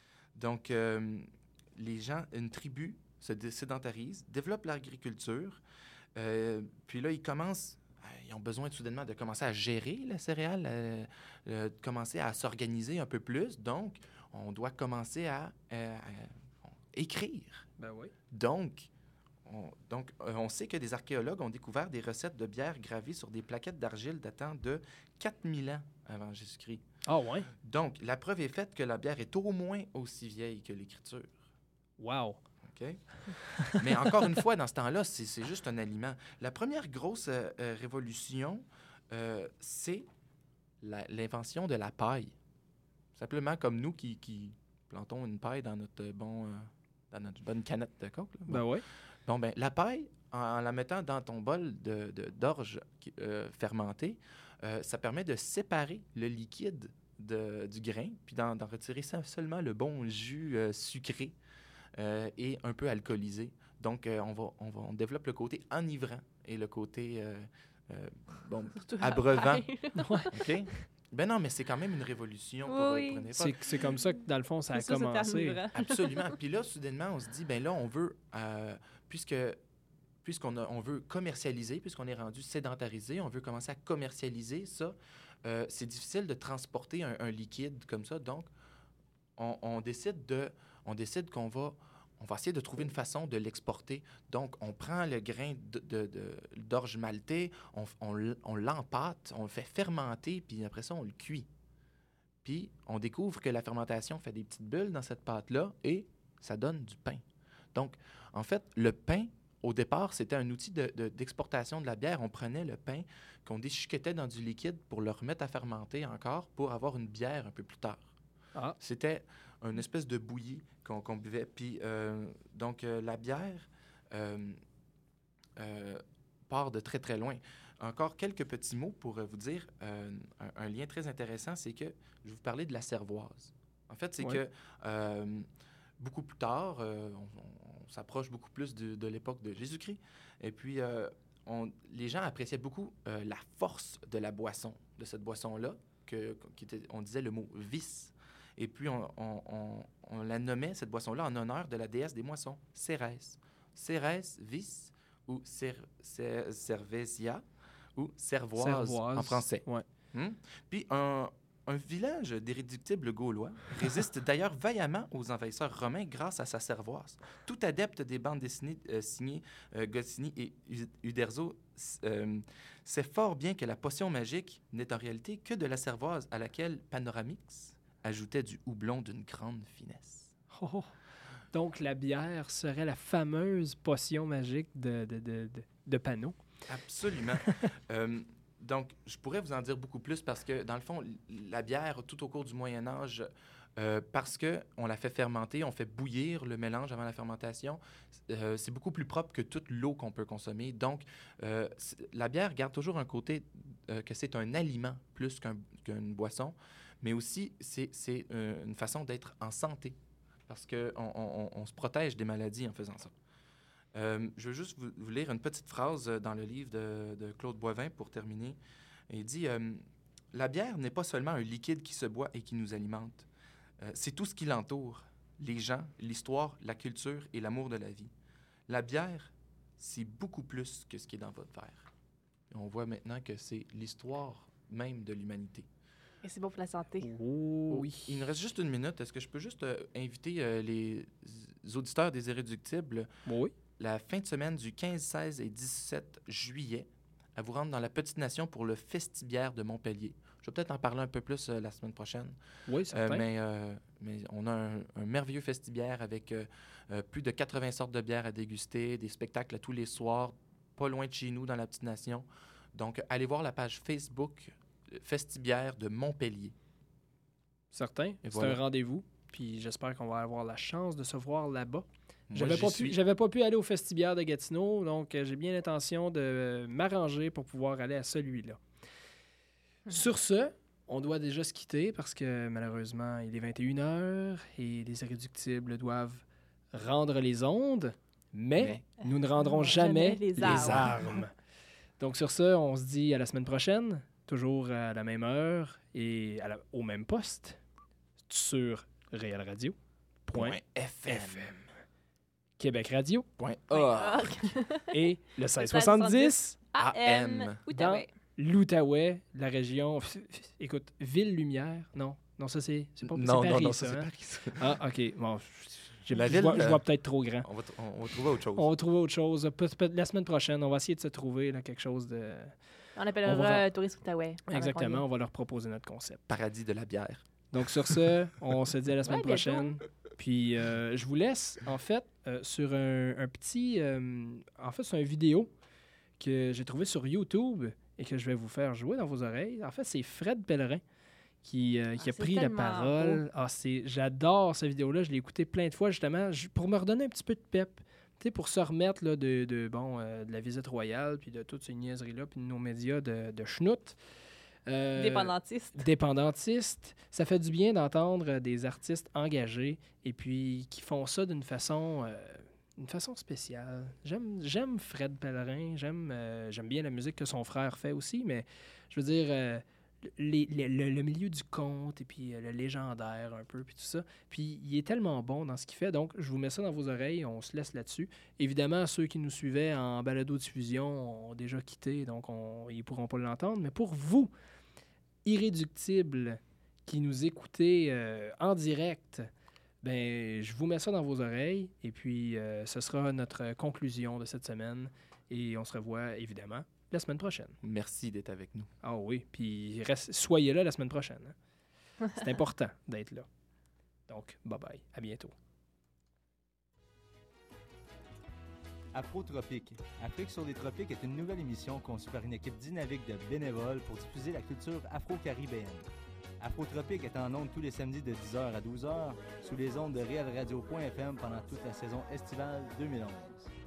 Donc, euh, les gens, une tribu se dé- sédentarise, développe l'agriculture, euh, puis là, ils commencent, euh, ils ont besoin soudainement de commencer à gérer la céréale, euh, euh, de commencer à s'organiser un peu plus. Donc, on doit commencer à, euh, à écrire. Ben oui. Donc, on, donc euh, on sait que des archéologues ont découvert des recettes de bière gravées sur des plaquettes d'argile datant de quatre mille ans avant Jésus-Christ. Ah ouais? Donc, la preuve est faite que la bière est au moins aussi vieille que l'écriture. Wow. OK? Mais encore une fois, dans ce temps-là, c'est, c'est juste un aliment. La première grosse euh, euh, révolution, euh, c'est la- l'invention de la paille. Simplement comme nous qui, qui plantons une paille dans notre, bon, euh, dans notre bonne canette de coke. Là. Bon. Ben ouais. Bon, ben, la paille, en, en la mettant dans ton bol de, de- d'orge qui- euh, fermentée, euh, ça permet de séparer le liquide de- du grain, puis d'en, d'en retirer ça- seulement le bon jus euh, sucré euh, et un peu alcoolisé. Donc, euh, on, va, on, va, on développe le côté enivrant et le côté euh, euh, bon, Surtout la abreuvant. paille. OK? Ben non, mais c'est quand même une révolution pour, euh, Oui. pour une époque. C'est, c'est comme ça que, dans le fond, ça a C'est ça, c'est commencé. enivrant. Absolument. Puis là, soudainement, on se dit, ben là, on veut, euh, puisque, puisqu'on a, on veut commercialiser, puisqu'on est rendu sédentarisé, on veut commencer à commercialiser ça, euh, c'est difficile de transporter un, un liquide comme ça. Donc, on, on décide de, on décide qu'on va, on va essayer de trouver une façon de l'exporter. Donc, on prend le grain de, de, de, d'orge maltais, on, on, on l'empâte, on le fait fermenter, puis après ça, on le cuit. Puis, on découvre que la fermentation fait des petites bulles dans cette pâte-là et ça donne du pain. Donc, en fait, le pain, au départ, c'était un outil de, de, d'exportation de la bière. On prenait le pain qu'on déchiquetait dans du liquide pour le remettre à fermenter encore pour avoir une bière un peu plus tard. Ah. C'était une espèce de bouillie qu'on, qu'on buvait. Puis, euh, donc, euh, la bière euh, euh, part de très, très loin. Encore quelques petits mots pour euh, vous dire euh, un, un lien très intéressant, c'est que je vais vous parler de la cervoise. En fait, c'est Ouais. que euh, beaucoup plus tard, euh, on, on, on s'approche beaucoup plus de, de l'époque de Jésus-Christ, et puis euh, on, les gens appréciaient beaucoup euh, la force de la boisson, de cette boisson-là, que, qui était, on disait le mot « vice ». Et puis, on, on, on, on la nommait, cette boisson-là, en honneur de la déesse des moissons, Cérès. Cérès, vis, ou cer, cer, cervésia, ou cervoise, Cervoise. en français. Ouais. Hmm? Puis, un, un village d'irréductibles gaulois résiste d'ailleurs vaillamment aux envahisseurs romains grâce à sa cervoise. Tout adepte des bandes dessinées euh, signées euh, Goscinny et Uderzo euh, sait fort bien que la potion magique n'est en réalité que de la cervoise à laquelle Panoramix ajoutait du houblon d'une grande finesse. Oh, oh. Donc, la bière serait la fameuse potion magique de, de, de, de, de Panot. Absolument. euh, donc, je pourrais vous en dire beaucoup plus parce que, dans le fond, la bière, tout au cours du Moyen Âge, euh, parce qu'on la fait fermenter, on fait bouillir le mélange avant la fermentation, euh, c'est beaucoup plus propre que toute l'eau qu'on peut consommer. Donc, euh, la bière garde toujours un côté euh, que c'est un aliment plus qu'un, qu'une boisson, mais aussi, c'est, c'est euh, une façon d'être en santé parce qu'on on, on se protège des maladies en faisant ça. Euh, je veux juste vous, vous lire une petite phrase dans le livre de, de Claude Boivin pour terminer. Il dit euh, « La bière n'est pas seulement un liquide qui se boit et qui nous alimente. Euh, c'est tout ce qui l'entoure, les gens, l'histoire, la culture et l'amour de la vie. La bière, c'est beaucoup plus que ce qui est dans votre verre. » Et on voit maintenant que c'est l'histoire même de l'humanité. Et c'est bon pour la santé. Oh, oui. Il nous reste juste une minute. Est-ce que je peux juste euh, inviter euh, les auditeurs des Irréductibles Oui. la fin de semaine du quinze, seize et dix-sept juillet à vous rendre dans la Petite Nation pour le Festibiaire de Montpellier. Je vais peut-être en parler un peu plus euh, la semaine prochaine. Oui, Euh, certain. mais, euh, mais on a un, un merveilleux Festibiaire avec euh, euh, plus de quatre-vingts sortes de bières à déguster, des spectacles tous les soirs, pas loin de chez nous, dans la Petite Nation. Donc, allez voir la page Facebook Festibiaire de Montpellier. Certain. Et C'est voilà. un rendez-vous. Puis j'espère qu'on va avoir la chance de se voir là-bas. Moi, J'avais j'y pas, pu, suis. j'avais pas pu aller au Festibiaire de Gatineau, donc euh, j'ai bien l'intention de euh, m'arranger pour pouvoir aller à celui-là. Sur ce, on doit déjà se quitter parce que malheureusement, il est vingt et une heures et les Irréductibles doivent rendre les ondes, mais, Mais- nous ne rendrons Jamais jamais, les les, armes. armes. Donc sur ce, on se dit à la semaine prochaine, toujours à la même heure et à la- au même poste, sur réel radio point F F M, Québec radio Point Ah, org. et le seize soixante-dix, A M. A M. Outaouais. l'Outaouais, la région... Écoute, Ville-Lumière, non? Non, ça c'est c'est pas c'est Non, Paris, non, non, ça, ça, c'est hein? Paris, ça. Ah, OK. Bon, j'ai- La je, ville, vois, je euh, vois peut-être trop grand. On va, t- on, on va trouver autre chose. On va trouver autre chose. Peut- peut- la semaine prochaine, on va essayer de se trouver là, quelque chose de... On On va appellera voir. euh, Tourisme Outaouais. Exactement, on va leur proposer notre concept. Paradis de la bière. Donc sur ce, on se dit à la semaine Ouais, bientôt. prochaine. Puis euh, je vous laisse, en fait, euh, sur un, un petit... euh, en fait, c'est une vidéo que j'ai trouvée sur YouTube et que je vais vous faire jouer dans vos oreilles. En fait, c'est Fred Pellerin qui, euh, qui Ah, a c'est pris la tellement parole. Ah, c'est, j'adore cette vidéo-là. Je l'ai écoutée plein de fois, justement, ju- pour me redonner un petit peu de pep. Tu sais, pour se remettre là, de, de, bon, euh, de la visite royale, puis de toutes ces niaiseries-là, puis de nos médias de, de schnout. Euh, Dépendantiste. dépendantiste. Ça fait du bien d'entendre des artistes engagés et puis qui font ça d'une façon, euh, une façon spéciale. J'aime, j'aime Fred Pellerin, j'aime, euh, j'aime bien la musique que son frère fait aussi, mais je veux dire, euh, les- les- le, le milieu du conte et puis euh, le légendaire un peu, puis tout ça. Puis il est tellement bon dans ce qu'il fait, donc je vous mets ça dans vos oreilles, on se laisse là-dessus. Évidemment, ceux qui nous suivaient en balado-diffusion ont déjà quitté, donc on, ils ne pourront pas l'entendre, mais pour vous, irréductibles, qui nous écoutez euh, en direct, ben je vous mets ça dans vos oreilles, et puis euh, ce sera notre conclusion de cette semaine, et on se revoit évidemment la semaine prochaine. Merci d'être avec nous. Ah oui, puis reste, soyez là la semaine prochaine. hein. C'est important d'être là. Donc, bye-bye. À bientôt. Afrotropique. Afrique sur les tropiques est une nouvelle émission conçue par une équipe dynamique de bénévoles pour diffuser la culture afro-caribéenne. Afrotropique est en ondes tous les samedis de dix heures à douze heures sous les ondes de réel radio point f m pendant toute la saison estivale deux mille onze.